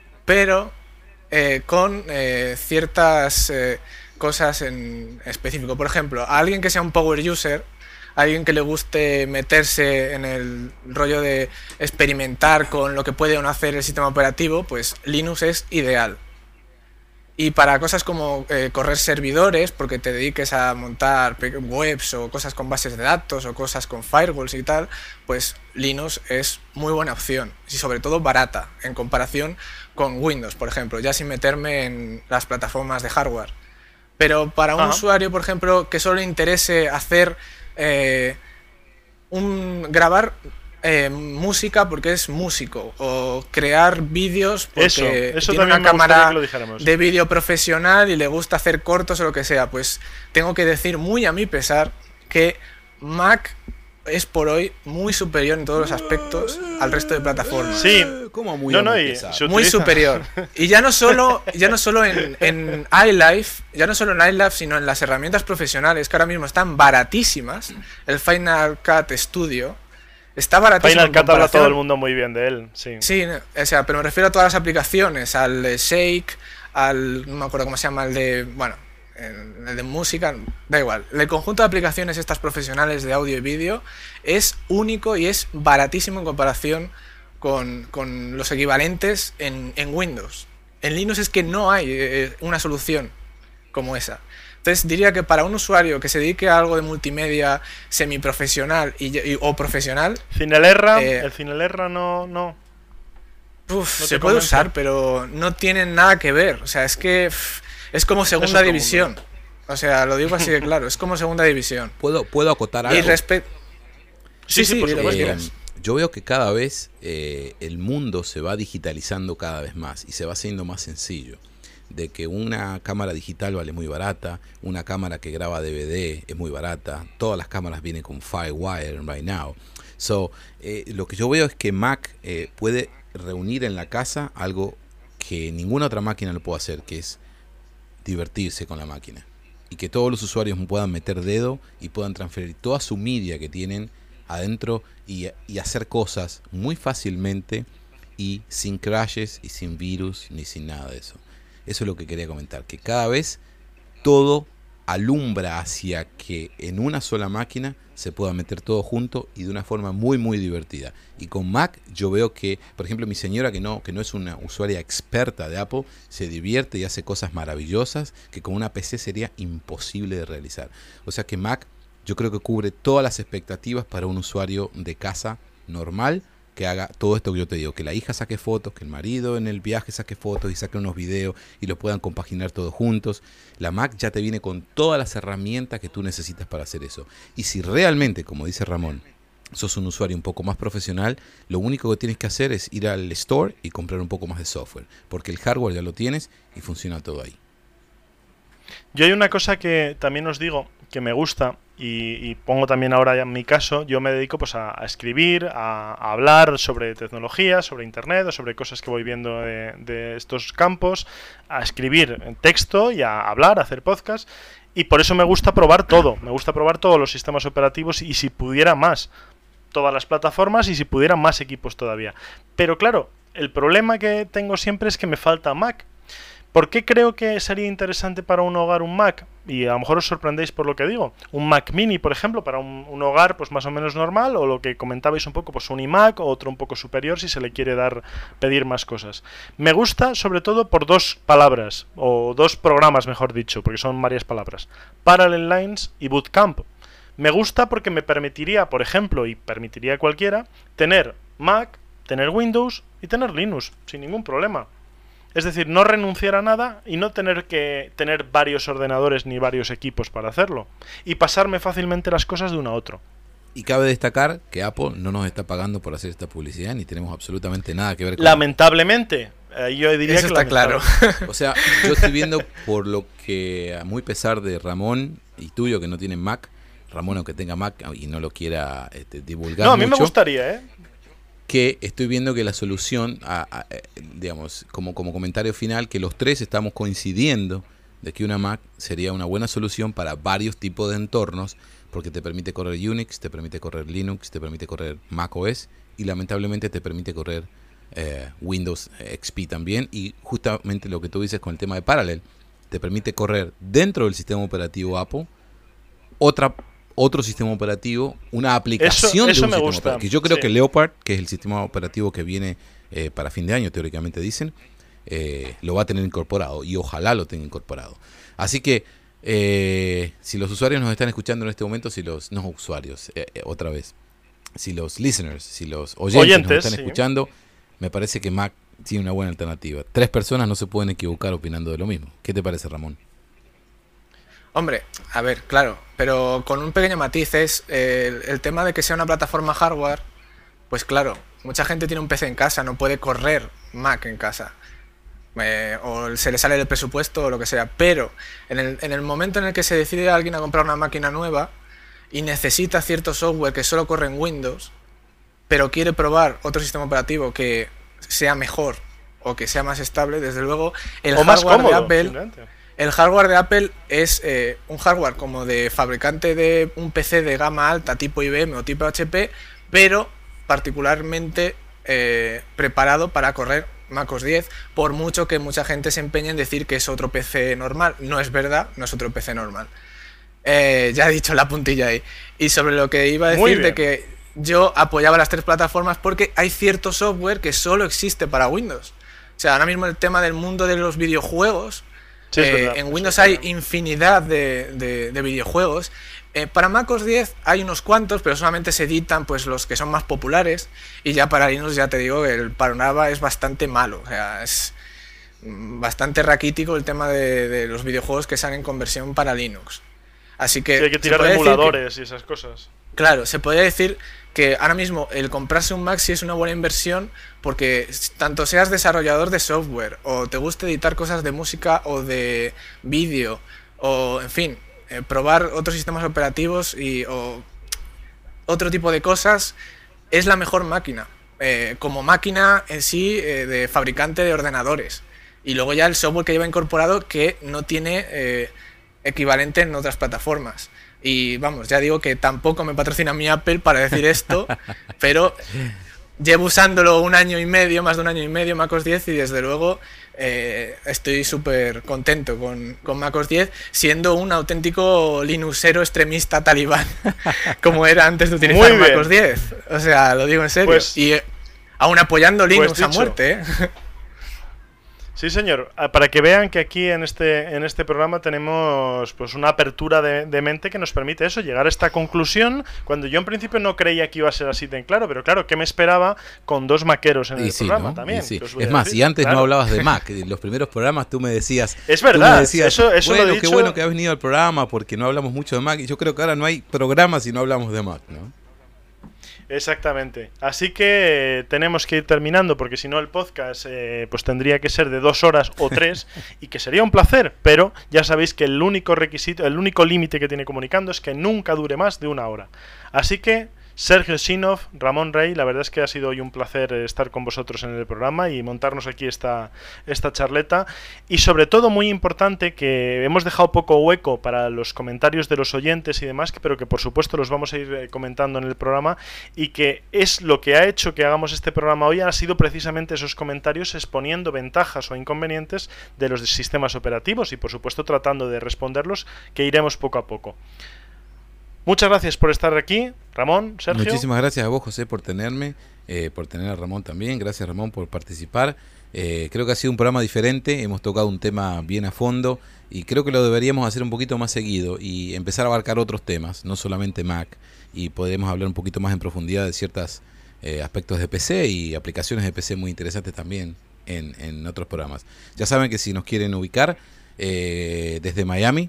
con ciertas cosas en específico. Por ejemplo, a alguien que sea un power user, alguien que le guste meterse en el rollo de experimentar con lo que puede o no hacer el sistema operativo, pues Linux es ideal. Y para cosas como correr servidores, porque te dediques a montar webs o cosas con bases de datos o cosas con firewalls y tal, pues Linux es muy buena opción y sobre todo barata en comparación con Windows, por ejemplo, ya sin meterme en las plataformas de hardware. Pero para un usuario, por ejemplo, que solo le interese hacer grabar música porque es músico, o crear vídeos porque eso tiene una cámara de vídeo profesional y le gusta hacer cortos o lo que sea, pues tengo que decir muy a mi pesar que Mac es por hoy muy superior en todos los aspectos al resto de plataformas. Sí, como muy muy superior. Y ya no solo en iLife, sino en las herramientas profesionales que ahora mismo están baratísimas. El Final Cut Studio está baratísimo. Final Cut habla todo el mundo muy bien de él, sí. Sí, o sea, pero me refiero a todas las aplicaciones, al de Shake, no me acuerdo cómo se llama, el de música, da igual. El conjunto de aplicaciones estas profesionales de audio y vídeo es único y es baratísimo en comparación con los equivalentes en Windows. En Linux es que no hay una solución como esa. Entonces diría que para un usuario que se dedique a algo de multimedia semiprofesional o profesional... el Cinelerra no se puede usar, pero no tienen nada que ver. O sea, es que es como segunda división. O sea, lo digo así de claro, es como segunda división. ¿Puedo acotar algo? Y Sí, por supuesto. Yo veo que cada vez el mundo se va digitalizando cada vez más y se va haciendo más sencillo. De que una cámara digital vale muy barata, una cámara que graba DVD es muy barata, todas las cámaras vienen con FireWire right now. Lo que yo veo es que Mac puede reunir en la casa algo que ninguna otra máquina lo puede hacer, que es divertirse con la máquina. Y que todos los usuarios puedan meter dedo y puedan transferir toda su media que tienen adentro y hacer cosas muy fácilmente y sin crashes y sin virus ni sin nada de eso. Eso es lo que quería comentar, que cada vez todo alumbra hacia que en una sola máquina se pueda meter todo junto y de una forma muy muy divertida. Y con Mac yo veo que, por ejemplo, mi señora que no es una usuaria experta de Apple, se divierte y hace cosas maravillosas que con una PC sería imposible de realizar. O sea que Mac yo creo que cubre todas las expectativas para un usuario de casa normal, que haga todo esto que yo te digo, que la hija saque fotos, que el marido en el viaje saque fotos y saque unos videos y los puedan compaginar todos juntos. La Mac ya te viene con todas las herramientas que tú necesitas para hacer eso. Y si realmente, como dice Ramón, sos un usuario un poco más profesional, lo único que tienes que hacer es ir al store y comprar un poco más de software, porque el hardware ya lo tienes y funciona todo ahí. Yo hay una cosa que también os digo que me gusta y pongo también ahora ya en mi caso, yo me dedico pues a escribir, a hablar sobre tecnología, sobre internet o sobre cosas que voy viendo de estos campos, a escribir en texto y a hablar, a hacer podcast, y por eso me gusta probar todo, todos los sistemas operativos y si pudiera más, todas las plataformas y si pudiera más equipos todavía. Pero claro, el problema que tengo siempre es que me falta Mac. ¿Por qué creo que sería interesante para un hogar un Mac? Y a lo mejor os sorprendéis por lo que digo. Un Mac Mini, por ejemplo, para un hogar pues más o menos normal, o lo que comentabais un poco, pues un iMac o otro un poco superior si se le quiere pedir más cosas. Me gusta sobre todo por dos palabras, o dos programas mejor dicho, porque son varias palabras. Parallel Lines y Bootcamp. Me gusta porque me permitiría, por ejemplo, y permitiría a cualquiera, tener Mac, tener Windows y tener Linux, sin ningún problema. Es decir, no renunciar a nada y no tener que tener varios ordenadores ni varios equipos para hacerlo. Y pasarme fácilmente las cosas de uno a otro. Y cabe destacar que Apple no nos está pagando por hacer esta publicidad, ni tenemos absolutamente nada que ver con... Lamentablemente. Yo diría eso que está claro. O sea, yo estoy viendo por lo que, a muy pesar de Ramón y tuyo que no tienen Mac, Ramón aunque tenga Mac y no lo quiera divulgar. No, a mí mucho, me gustaría, que estoy viendo que la solución, digamos, como comentario final, que los tres estamos coincidiendo de que una Mac sería una buena solución para varios tipos de entornos, porque te permite correr Unix, te permite correr Linux, te permite correr macOS y lamentablemente te permite correr Windows XP también. Y justamente lo que tú dices con el tema de Parallel, te permite correr dentro del sistema operativo Apple otro sistema operativo, una aplicación eso de un me sistema gusta, operativo. Que yo creo sí. que Leopard, que es el sistema operativo que viene para fin de año, teóricamente dicen, lo va a tener incorporado y ojalá lo tenga incorporado. Así que si los usuarios nos están escuchando en este momento, si los listeners, si los oyentes nos están escuchando, me parece que Mac tiene una buena alternativa. 3 personas no se pueden equivocar opinando de lo mismo. ¿Qué te parece, Ramón? Hombre, a ver, claro, pero con un pequeño matiz es el tema de que sea una plataforma hardware. Pues claro, mucha gente tiene un PC en casa, no puede correr Mac en casa, o se le sale del presupuesto o lo que sea, pero en el momento en el que se decide alguien a comprar una máquina nueva y necesita cierto software que solo corre en Windows, pero quiere probar otro sistema operativo que sea mejor o que sea más estable, desde luego el hardware de Apple... El hardware de Apple es un hardware como de fabricante de un PC de gama alta tipo IBM o tipo HP, pero particularmente preparado para correr MacOS 10, por mucho que mucha gente se empeñe en decir que es otro PC normal. No es verdad, no es otro PC normal. Ya he dicho la puntilla ahí. Y sobre lo que iba a decir de que yo apoyaba las 3 plataformas porque hay cierto software que solo existe para Windows. O sea, ahora mismo el tema del mundo de los videojuegos... Sí, verdad, en Windows hay infinidad de videojuegos. Para macOS 10 hay unos cuantos, pero solamente se editan pues los que son más populares. Y ya para Linux, ya te digo, que el panorama es bastante malo. O sea, es bastante raquítico el tema de los videojuegos que salen con versión para Linux. Así que, sí, hay que tirar de emuladores y esas cosas. Claro, se podría decir que ahora mismo el comprarse un Mac sí es una buena inversión, porque tanto seas desarrollador de software o te guste editar cosas de música o de vídeo o, en fin, probar otros sistemas operativos o otro tipo de cosas, es la mejor máquina, como máquina en sí de fabricante de ordenadores. Y luego ya el software que lleva incorporado que no tiene equivalente en otras plataformas. Y vamos, ya digo que tampoco me patrocina mi Apple para decir esto, pero llevo usándolo un año y medio, más de un año y medio, macOS 10, y desde luego estoy súper contento con macOS 10, siendo un auténtico linuxero extremista talibán, como era antes de utilizar macOS 10. O sea, lo digo en serio. Pues, y aún apoyando Linux a muerte, ¿eh? Sí, señor. Para que vean que aquí en este programa tenemos pues una apertura de mente que nos permite eso, llegar a esta conclusión, cuando yo en principio no creía que iba a ser así tan claro, pero claro, ¿qué me esperaba con 2 maqueros en el programa, ¿no? También? Sí. Es más, si antes no hablabas de Mac, en los primeros programas tú me decías... Es verdad, eso bueno, lo he dicho. Qué bueno que has venido al programa porque no hablamos mucho de Mac, y yo creo que ahora no hay programa si no hablamos de Mac, ¿no? Exactamente. Así que tenemos que ir terminando, porque si no el podcast pues tendría que ser de 2 horas o 3 y que sería un placer, pero ya sabéis que el único requisito, el único límite que tiene Comunicando es que nunca dure más de 1 hora. Así que Sergio Sinov, Ramón Rey, la verdad es que ha sido hoy un placer estar con vosotros en el programa y montarnos aquí esta charleta, y sobre todo muy importante que hemos dejado poco hueco para los comentarios de los oyentes y demás, pero que por supuesto los vamos a ir comentando en el programa, y que es lo que ha hecho que hagamos este programa hoy, ha sido precisamente esos comentarios exponiendo ventajas o inconvenientes de los sistemas operativos y por supuesto tratando de responderlos, que iremos poco a poco. Muchas gracias por estar aquí, Ramón, Sergio. Muchísimas gracias a vos, José, por tenerme, por tener a Ramón también. Gracias, Ramón, por participar. Creo que ha sido un programa diferente, hemos tocado un tema bien a fondo y creo que lo deberíamos hacer un poquito más seguido y empezar a abarcar otros temas, no solamente Mac, y podemos hablar un poquito más en profundidad de ciertos aspectos de PC y aplicaciones de PC muy interesantes también en otros programas. Ya saben que si nos quieren ubicar desde Miami,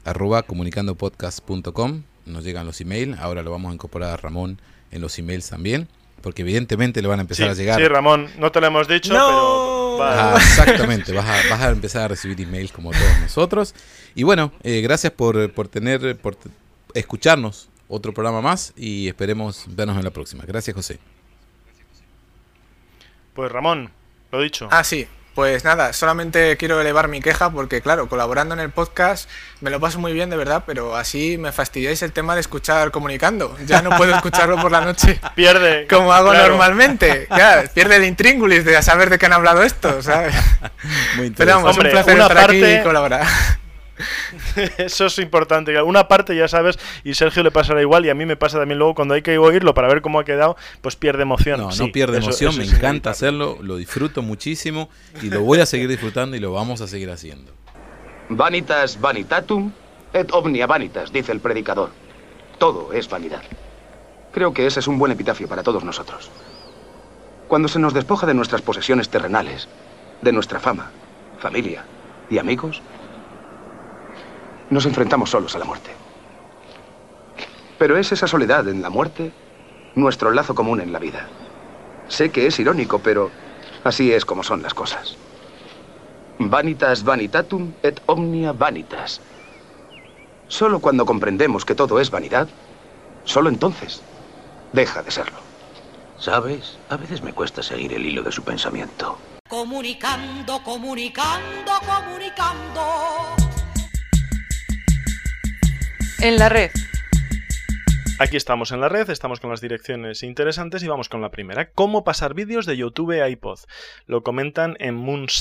@comunicandopodcast.com, nos llegan los emails. Ahora lo vamos a incorporar a Ramón en los emails también, porque evidentemente le van a empezar a llegar. Sí, Ramón, no te lo hemos dicho, ¡no! pero... exactamente, vas a empezar a recibir emails como todos nosotros. Y bueno, gracias por escucharnos otro programa más y esperemos vernos en la próxima. Gracias, José. Pues Ramón, lo dicho. Sí. Pues nada, solamente quiero elevar mi queja porque, claro, colaborando en el podcast me lo paso muy bien, de verdad, pero así me fastidiáis el tema de escuchar Comunicando. Ya no puedo escucharlo por la noche. Pierde. Como hago normalmente. Claro, pierde el intríngulis de saber de qué han hablado estos, ¿sabes? Muy pero vamos, hombre, un placer estar aquí y colaborar. Eso es importante. Una parte ya sabes, y Sergio le pasará igual, y a mí me pasa también luego cuando hay que oírlo para ver cómo ha quedado, pues pierde emoción. No, sí, no pierde emoción, eso me es encanta hacerlo, lo disfruto muchísimo y lo voy a seguir disfrutando y lo vamos a seguir haciendo. Vanitas vanitatum et omnia vanitas, dice el predicador. Todo es vanidad. Creo que ese es un buen epitafio para todos nosotros. Cuando se nos despoja de nuestras posesiones terrenales, de nuestra fama, familia y amigos, nos enfrentamos solos a la muerte. Pero es esa soledad en la muerte nuestro lazo común en la vida. Sé que es irónico, pero así es como son las cosas. Vanitas vanitatum et omnia vanitas. Solo cuando comprendemos que todo es vanidad, solo entonces deja de serlo. ¿Sabes? A veces me cuesta seguir el hilo de su pensamiento. Comunicando, comunicando, comunicando. En la red. Aquí estamos en la red, estamos con las direcciones interesantes y vamos con la primera. ¿Cómo pasar vídeos de YouTube a iPod? Lo comentan en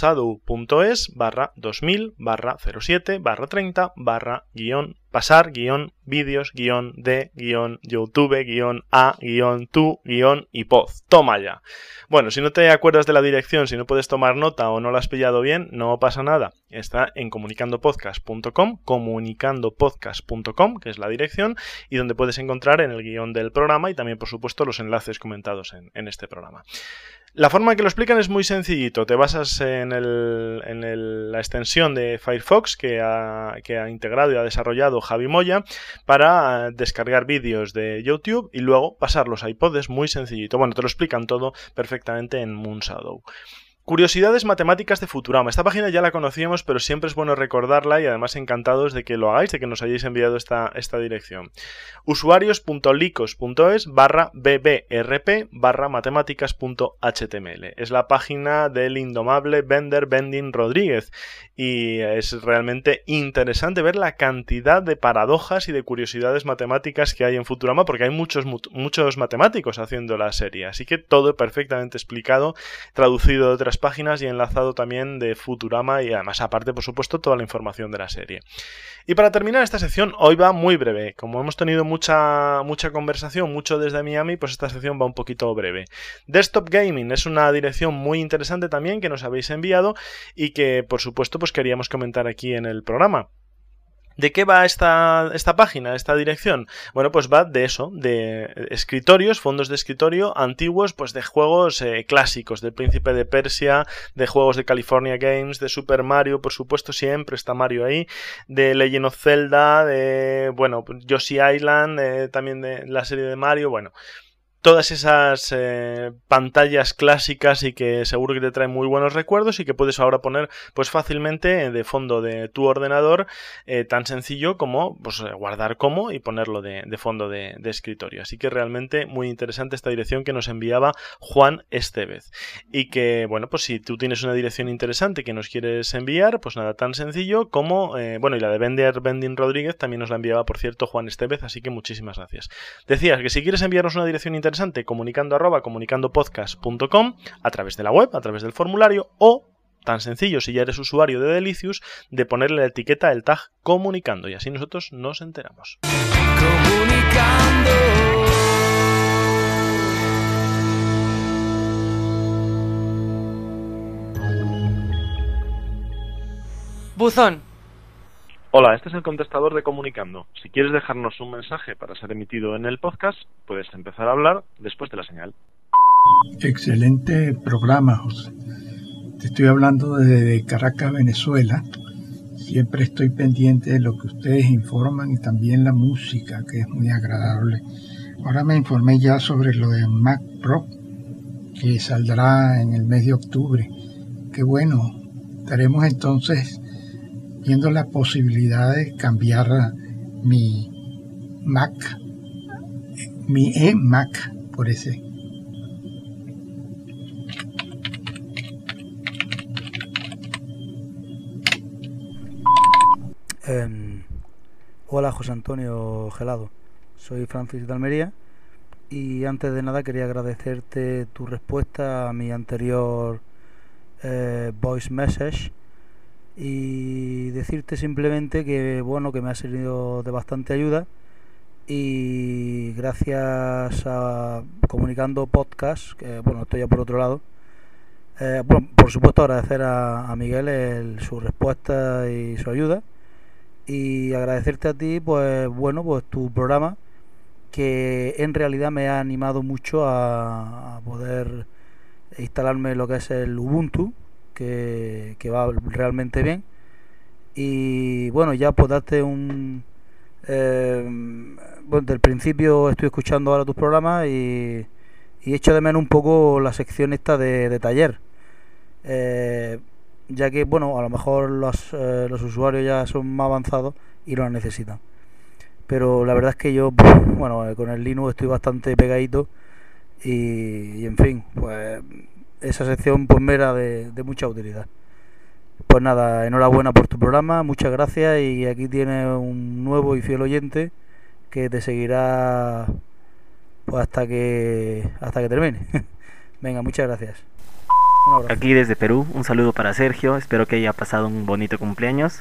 moonshadow.es/2000/30/pasar-vídeos-de-YouTube-a-tu-iPod. Toma ya. Bueno, si no te acuerdas de la dirección, si no puedes tomar nota o no la has pillado bien, no pasa nada. Está en comunicandopodcast.com, que es la dirección, y donde puedes encontrar en el guión del programa y también, por supuesto, los enlaces comentados en este programa. La forma en que lo explican es muy sencillito. Te basas en la extensión de Firefox que ha integrado y ha desarrollado Javi Moya para descargar vídeos de YouTube y luego pasarlos a iPod. Es muy sencillito. Bueno, te lo explican todo perfectamente en Moonshadow. Curiosidades matemáticas de Futurama. Esta página ya la conocíamos, pero siempre es bueno recordarla y además encantados de que lo hagáis, de que nos hayáis enviado esta dirección. usuarios.licos.es/bbrp/matemáticas.html. Es la página del indomable Bender Bending Rodríguez y es realmente interesante ver la cantidad de paradojas y de curiosidades matemáticas que hay en Futurama, porque hay muchos matemáticos haciendo la serie, así que todo perfectamente explicado, traducido de otras páginas y enlazado también de Futurama y además aparte por supuesto toda la información de la serie. Y para terminar esta sección hoy va muy breve, como hemos tenido mucha conversación, mucho desde Miami, pues esta sección va un poquito breve. Desktop Gaming es una dirección muy interesante también que nos habéis enviado y que por supuesto pues queríamos comentar aquí en el programa. ¿De qué va esta página, esta dirección? Bueno, pues va de eso, de escritorios, fondos de escritorio antiguos, pues de juegos clásicos, del Príncipe de Persia, de juegos de California Games, de Super Mario, por supuesto siempre está Mario ahí, de Legend of Zelda, de, bueno, Yoshi Island, también de la serie de Mario, bueno. Todas esas pantallas clásicas y que seguro que te traen muy buenos recuerdos y que puedes ahora poner pues fácilmente de fondo de tu ordenador, tan sencillo como pues guardar como y ponerlo de fondo de escritorio. Así que realmente muy interesante esta dirección que nos enviaba Juan Estevez. Y que, bueno, pues si tú tienes una dirección interesante que nos quieres enviar, pues nada, tan sencillo como, bueno, y la de Bender Bending Rodríguez también nos la enviaba, por cierto, Juan Estevez, así que muchísimas gracias. Decías que si quieres enviarnos una dirección interesante, comunicandopodcast.com a través de la web, a través del formulario o, tan sencillo si ya eres usuario de Delicious, de ponerle la etiqueta, el tag comunicando y así nosotros nos enteramos. Comunicando. Buzón. Hola, este es el contestador de Comunicando. Si quieres dejarnos un mensaje para ser emitido en el podcast, puedes empezar a hablar después de la señal. Excelente programa, José. Te estoy hablando desde Caracas, Venezuela. Siempre estoy pendiente de lo que ustedes informan y también la música, que es muy agradable. Ahora me informé ya sobre lo de Mac Pro, que saldrá en el mes de octubre. Qué bueno. Estaremos entonces viendo la posibilidad de cambiar mi Mac, mi eMac por ese. Hola José Antonio Gelado, soy Francis de Almería y antes de nada quería agradecerte tu respuesta a mi anterior voice message y decirte simplemente que bueno, que me ha servido de bastante ayuda, y gracias a Comunicando Podcast, que bueno, estoy ya por otro lado, bueno, por supuesto agradecer a Miguel su respuesta y su ayuda, y agradecerte a ti pues bueno, pues tu programa, que en realidad me ha animado mucho a poder instalarme lo que es el Ubuntu, que va realmente bien. Y bueno, ya pues darte un bueno, del principio estoy escuchando ahora tus programas y echo de menos un poco la sección esta de taller, ya que bueno, a lo mejor los usuarios ya son más avanzados y lo necesitan, pero la verdad es que yo bueno, con el Linux estoy bastante pegadito y en fin, pues esa sección pues me era de mucha utilidad. Pues nada, enhorabuena por tu programa, muchas gracias, y aquí tienes un nuevo y fiel oyente que te seguirá pues hasta que termine. Venga, muchas gracias. Aquí desde Perú, un saludo para Sergio, espero que haya pasado un bonito cumpleaños.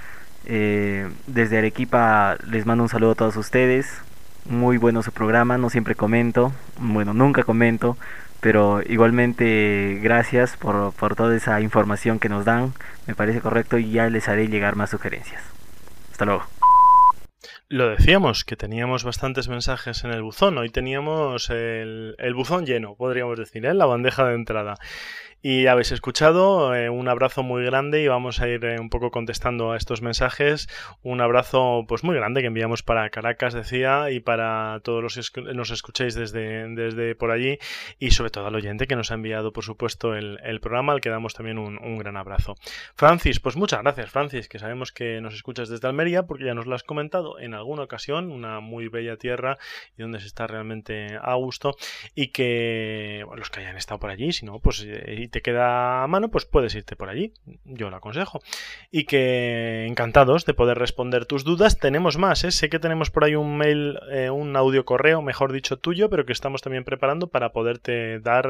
Desde Arequipa les mando un saludo a todos ustedes. Muy bueno su programa, no siempre comento, bueno, nunca comento, pero igualmente gracias por toda esa información que nos dan, me parece correcto, y ya les haré llegar más sugerencias. Hasta luego. Lo decíamos, que teníamos bastantes mensajes en el buzón. Hoy teníamos el buzón lleno, podríamos decir, la bandeja de entrada. Y habéis escuchado, un abrazo muy grande, y vamos a ir un poco contestando a estos mensajes. Un abrazo pues muy grande que enviamos para Caracas, decía, y para todos los que nos escucháis desde por allí, y sobre todo al oyente que nos ha enviado, por supuesto, el programa, al que damos también un gran abrazo. Francis, pues muchas gracias, Francis, que sabemos que nos escuchas desde Almería, porque ya nos lo has comentado en alguna ocasión, una muy bella tierra y donde se está realmente a gusto, y que bueno, los que hayan estado por allí, si no, pues te queda a mano, pues puedes irte por allí, yo lo aconsejo, y que encantados de poder responder tus dudas. Tenemos más, sé que tenemos por ahí un mail, un audio correo, mejor dicho, tuyo, pero que estamos también preparando para poderte dar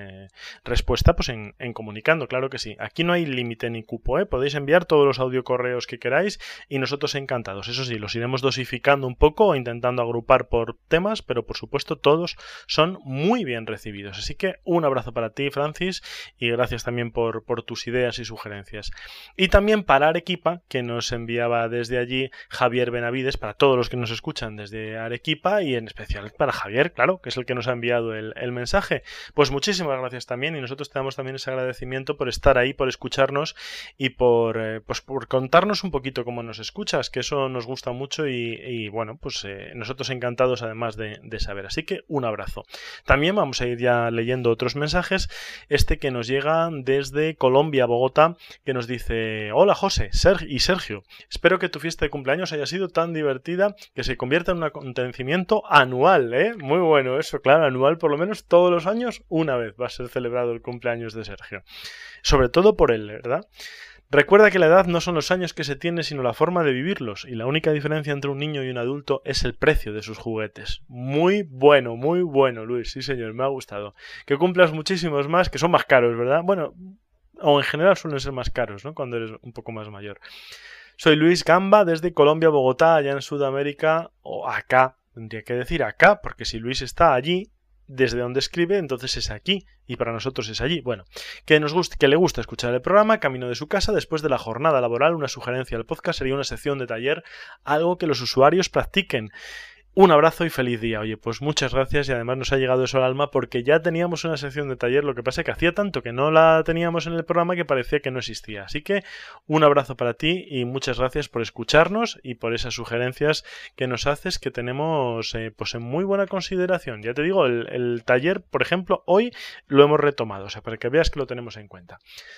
respuesta pues en Comunicando, claro que sí. Aquí no hay límite ni cupo, podéis enviar todos los audio correos que queráis y nosotros encantados. Eso sí, los iremos dosificando un poco o intentando agrupar por temas, pero por supuesto todos son muy bien recibidos. Así que un abrazo para ti, Francis, y gracias también por tus ideas y sugerencias. Y también para Arequipa, que nos enviaba desde allí Javier Benavides, para todos los que nos escuchan desde Arequipa, y en especial para Javier, claro, que es el que nos ha enviado el mensaje. Pues muchísimas gracias también, y nosotros te damos también ese agradecimiento por estar ahí, por escucharnos y por contarnos un poquito cómo nos escuchas, que eso nos gusta mucho, y bueno, pues nosotros encantados además de saber. Así que un abrazo. También vamos a ir ya leyendo otros mensajes, que nos llega desde Colombia, Bogotá, que nos dice: hola José y Sergio, espero que tu fiesta de cumpleaños haya sido tan divertida que se convierta en un acontecimiento anual, muy bueno eso, claro, anual, por lo menos todos los años una vez va a ser celebrado el cumpleaños de Sergio, sobre todo por él, ¿verdad? Recuerda que la edad no son los años que se tiene, sino la forma de vivirlos, y la única diferencia entre un niño y un adulto es el precio de sus juguetes. Muy bueno, Luis, sí señor, me ha gustado. Que cumplas muchísimos más, que son más caros, ¿verdad? Bueno, o en general suelen ser más caros, ¿no? Cuando eres un poco más mayor. Soy Luis Gamba, desde Colombia, Bogotá, allá en Sudamérica, o acá, tendría que decir acá, porque si Luis está allí, desde donde escribe, entonces es aquí, y para nosotros es allí. Bueno, que le gusta escuchar el programa camino de su casa después de la jornada laboral. Una sugerencia al podcast sería una sección de taller, algo que los usuarios practiquen. Un abrazo y feliz día. Oye, pues muchas gracias, y además nos ha llegado eso al alma, porque ya teníamos una sección de taller, lo que pasa es que hacía tanto que no la teníamos en el programa que parecía que no existía. Así que un abrazo para ti y muchas gracias por escucharnos y por esas sugerencias que nos haces, que tenemos pues en muy buena consideración. Ya te digo, el taller, por ejemplo, hoy lo hemos retomado, o sea, para que veas que lo tenemos en cuenta.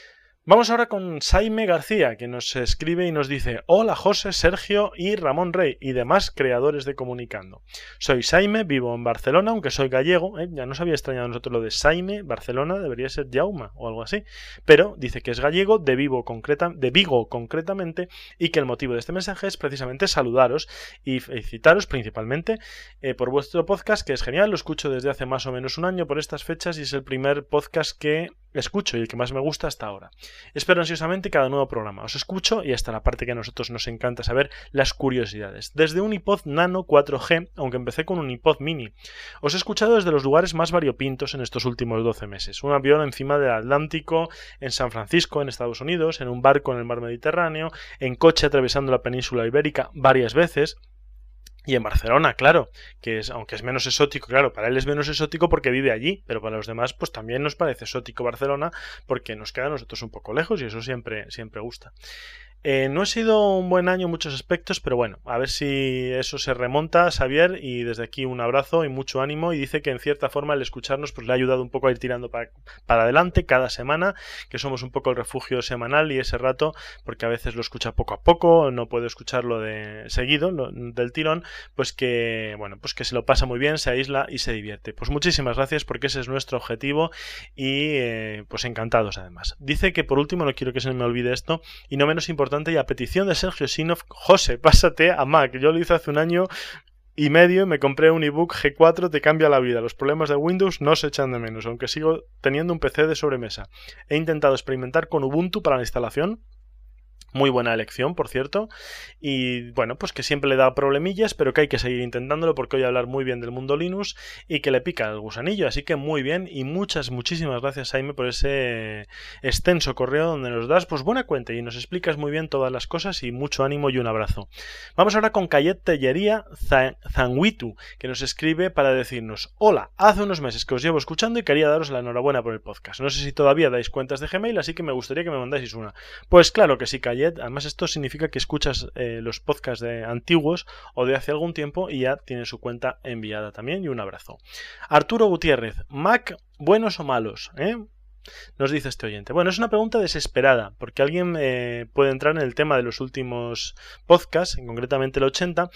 Vamos ahora con Jaime García, que nos escribe y nos dice: hola José, Sergio y Ramón Rey y demás creadores de Comunicando. Soy Jaime, vivo en Barcelona, aunque soy gallego, ya nos había extrañado a nosotros lo de Jaime, Barcelona, debería ser Jaume o algo así, pero dice que es gallego, de Vigo concretamente, y que el motivo de este mensaje es precisamente saludaros y felicitaros principalmente por vuestro podcast, que es genial, lo escucho desde hace más o menos un año por estas fechas y es el primer podcast que escucho y el que más me gusta hasta ahora. Espero ansiosamente cada nuevo programa. Os escucho y hasta la parte que a nosotros nos encanta saber, las curiosidades. Desde un iPod Nano 4G, aunque empecé con un iPod Mini. Os he escuchado desde los lugares más variopintos en estos últimos 12 meses. Un avión encima del Atlántico, en San Francisco, en Estados Unidos, en un barco en el mar Mediterráneo, en coche atravesando la península ibérica varias veces. Y en Barcelona, claro, que es, aunque es menos exótico, claro, para él es menos exótico porque vive allí, pero para los demás pues también nos parece exótico Barcelona porque nos queda a nosotros un poco lejos y eso siempre gusta. No ha sido un buen año en muchos aspectos, pero bueno, a ver si eso se remonta, Xavier, y desde aquí un abrazo y mucho ánimo, y dice que en cierta forma el escucharnos pues le ha ayudado un poco a ir tirando para adelante cada semana, que somos un poco el refugio semanal y ese rato, porque a veces lo escucha poco a poco, no puedo escucharlo de seguido, del tirón, pues que, bueno, pues que se lo pasa muy bien, se aísla y se divierte. Pues muchísimas gracias porque ese es nuestro objetivo y pues encantados además. Dice que por último, no quiero que se me olvide esto, y no menos importante, y a petición de Sergio Sinov, José, pásate a Mac. Yo lo hice hace un año y medio y me compré un ebook G4, te cambia la vida. Los problemas de Windows no se echan de menos, aunque sigo teniendo un PC de sobremesa. He intentado experimentar con Ubuntu para la instalación. Muy buena elección, por cierto, y bueno, pues que siempre le da problemillas, pero que hay que seguir intentándolo porque hoy hablar muy bien del mundo Linux y que le pica el gusanillo, así que muy bien y muchísimas gracias, Jaime, por ese extenso correo donde nos das pues buena cuenta y nos explicas muy bien todas las cosas y mucho ánimo y un abrazo. Vamos ahora con Cayet Tellería Zanguitu, que nos escribe para decirnos: hola, hace unos meses que os llevo escuchando y quería daros la enhorabuena por el podcast. No sé si todavía dais cuentas de Gmail, así que me gustaría que me mandáis una. Pues claro que sí, Cayet. Además esto significa que escuchas los podcasts de antiguos o de hace algún tiempo y ya tienes su cuenta enviada también, y un abrazo. Arturo Gutiérrez, Mac, ¿buenos o malos? Nos dice este oyente. Bueno, es una pregunta desesperada, porque alguien puede entrar en el tema de los últimos podcasts, concretamente el 80,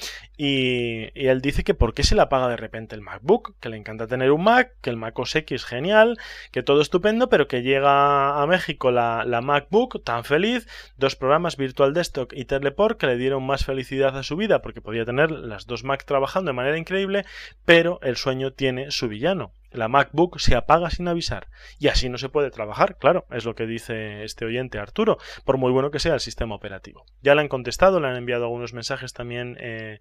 y él dice que por qué se le apaga de repente el MacBook, que le encanta tener un Mac, que el Mac OS X es genial, que todo estupendo, pero que llega a México la MacBook tan feliz, 2 programas Virtual Desktop y Teleport que le dieron más felicidad a su vida, porque podía tener las 2 Mac trabajando de manera increíble, pero el sueño tiene su villano. La MacBook se apaga sin avisar y así no se puede trabajar, claro, es lo que dice este oyente Arturo, por muy bueno que sea el sistema operativo. Ya le han contestado, le han enviado algunos mensajes también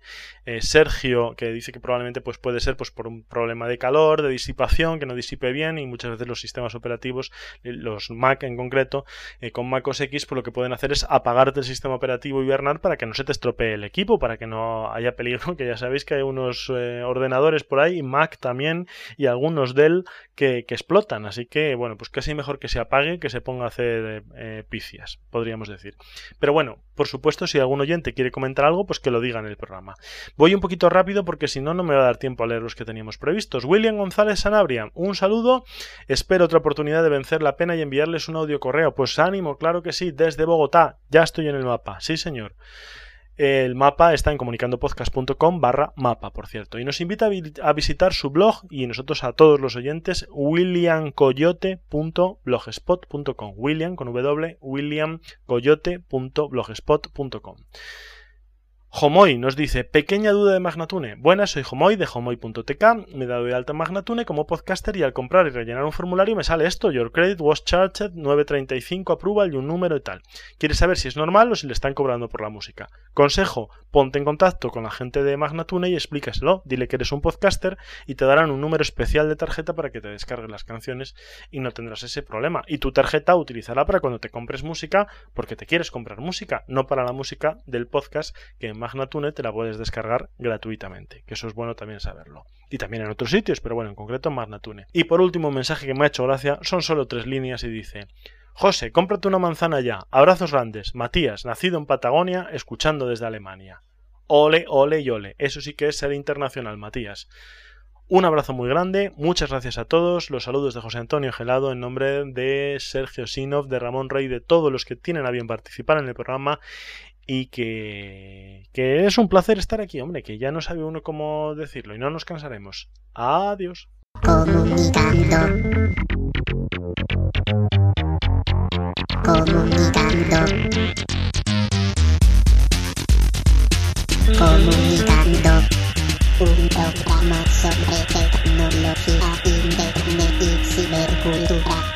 Sergio, que dice que probablemente pues puede ser pues por un problema de calor, de disipación, que no disipe bien, y muchas veces los sistemas operativos, los Mac en concreto, con Mac OS X, pues lo que pueden hacer es apagarte el sistema operativo y hibernar para que no se te estropee el equipo, para que no haya peligro, que ya sabéis que hay unos ordenadores por ahí, Mac también, y algunos Dell que explotan, así que bueno, pues casi mejor que se apague que se ponga a hacer picias, podríamos decir. Pero bueno, por supuesto, si algún oyente quiere comentar algo, pues que lo diga en el programa. Voy un poquito rápido porque si no, no me va a dar tiempo a leer los que teníamos previstos. William González Sanabria, un saludo, espero otra oportunidad de vencer la pena y enviarles un audio correo. Pues ánimo, claro que sí, desde Bogotá, ya estoy en el mapa, sí señor. El mapa está en comunicandopodcast.com/mapa, por cierto, y nos invita a visitar su blog, y nosotros a todos los oyentes, williamcoyote.blogspot.com, William con W, williamcoyote.blogspot.com. Homoy nos dice: pequeña duda de Magnatune. Buenas, soy Homoy de homoy.tk. Me he dado de alta en Magnatune como podcaster y al comprar y rellenar un formulario me sale esto: Your credit was charged 935 approval y un número y tal. Quiere saber si es normal o si le están cobrando por la música. Consejo: ponte en contacto con la gente de Magnatune y explícaselo. Dile que eres un podcaster y te darán un número especial de tarjeta para que te descargues las canciones y no tendrás ese problema. Y tu tarjeta utilizará para cuando te compres música, porque te quieres comprar música, no para la música del podcast, que en Magnatune te la puedes descargar gratuitamente, que eso es bueno también saberlo. Y también en otros sitios, pero bueno, en concreto en Magnatune. Y por último, un mensaje que me ha hecho gracia, son solo 3 líneas y dice: José, cómprate una manzana ya. Abrazos grandes. Matías, nacido en Patagonia, escuchando desde Alemania. Ole, ole y ole. Eso sí que es ser internacional, Matías. Un abrazo muy grande, muchas gracias a todos, los saludos de José Antonio Gelado en nombre de Sergio Sinov, de Ramón Rey, de todos los que tienen a bien participar en el programa, y que es un placer estar aquí, hombre, que ya no sabe uno cómo decirlo y no nos cansaremos. Adiós. Comunicando, un programa sobre tecnología, internet y cibercultura.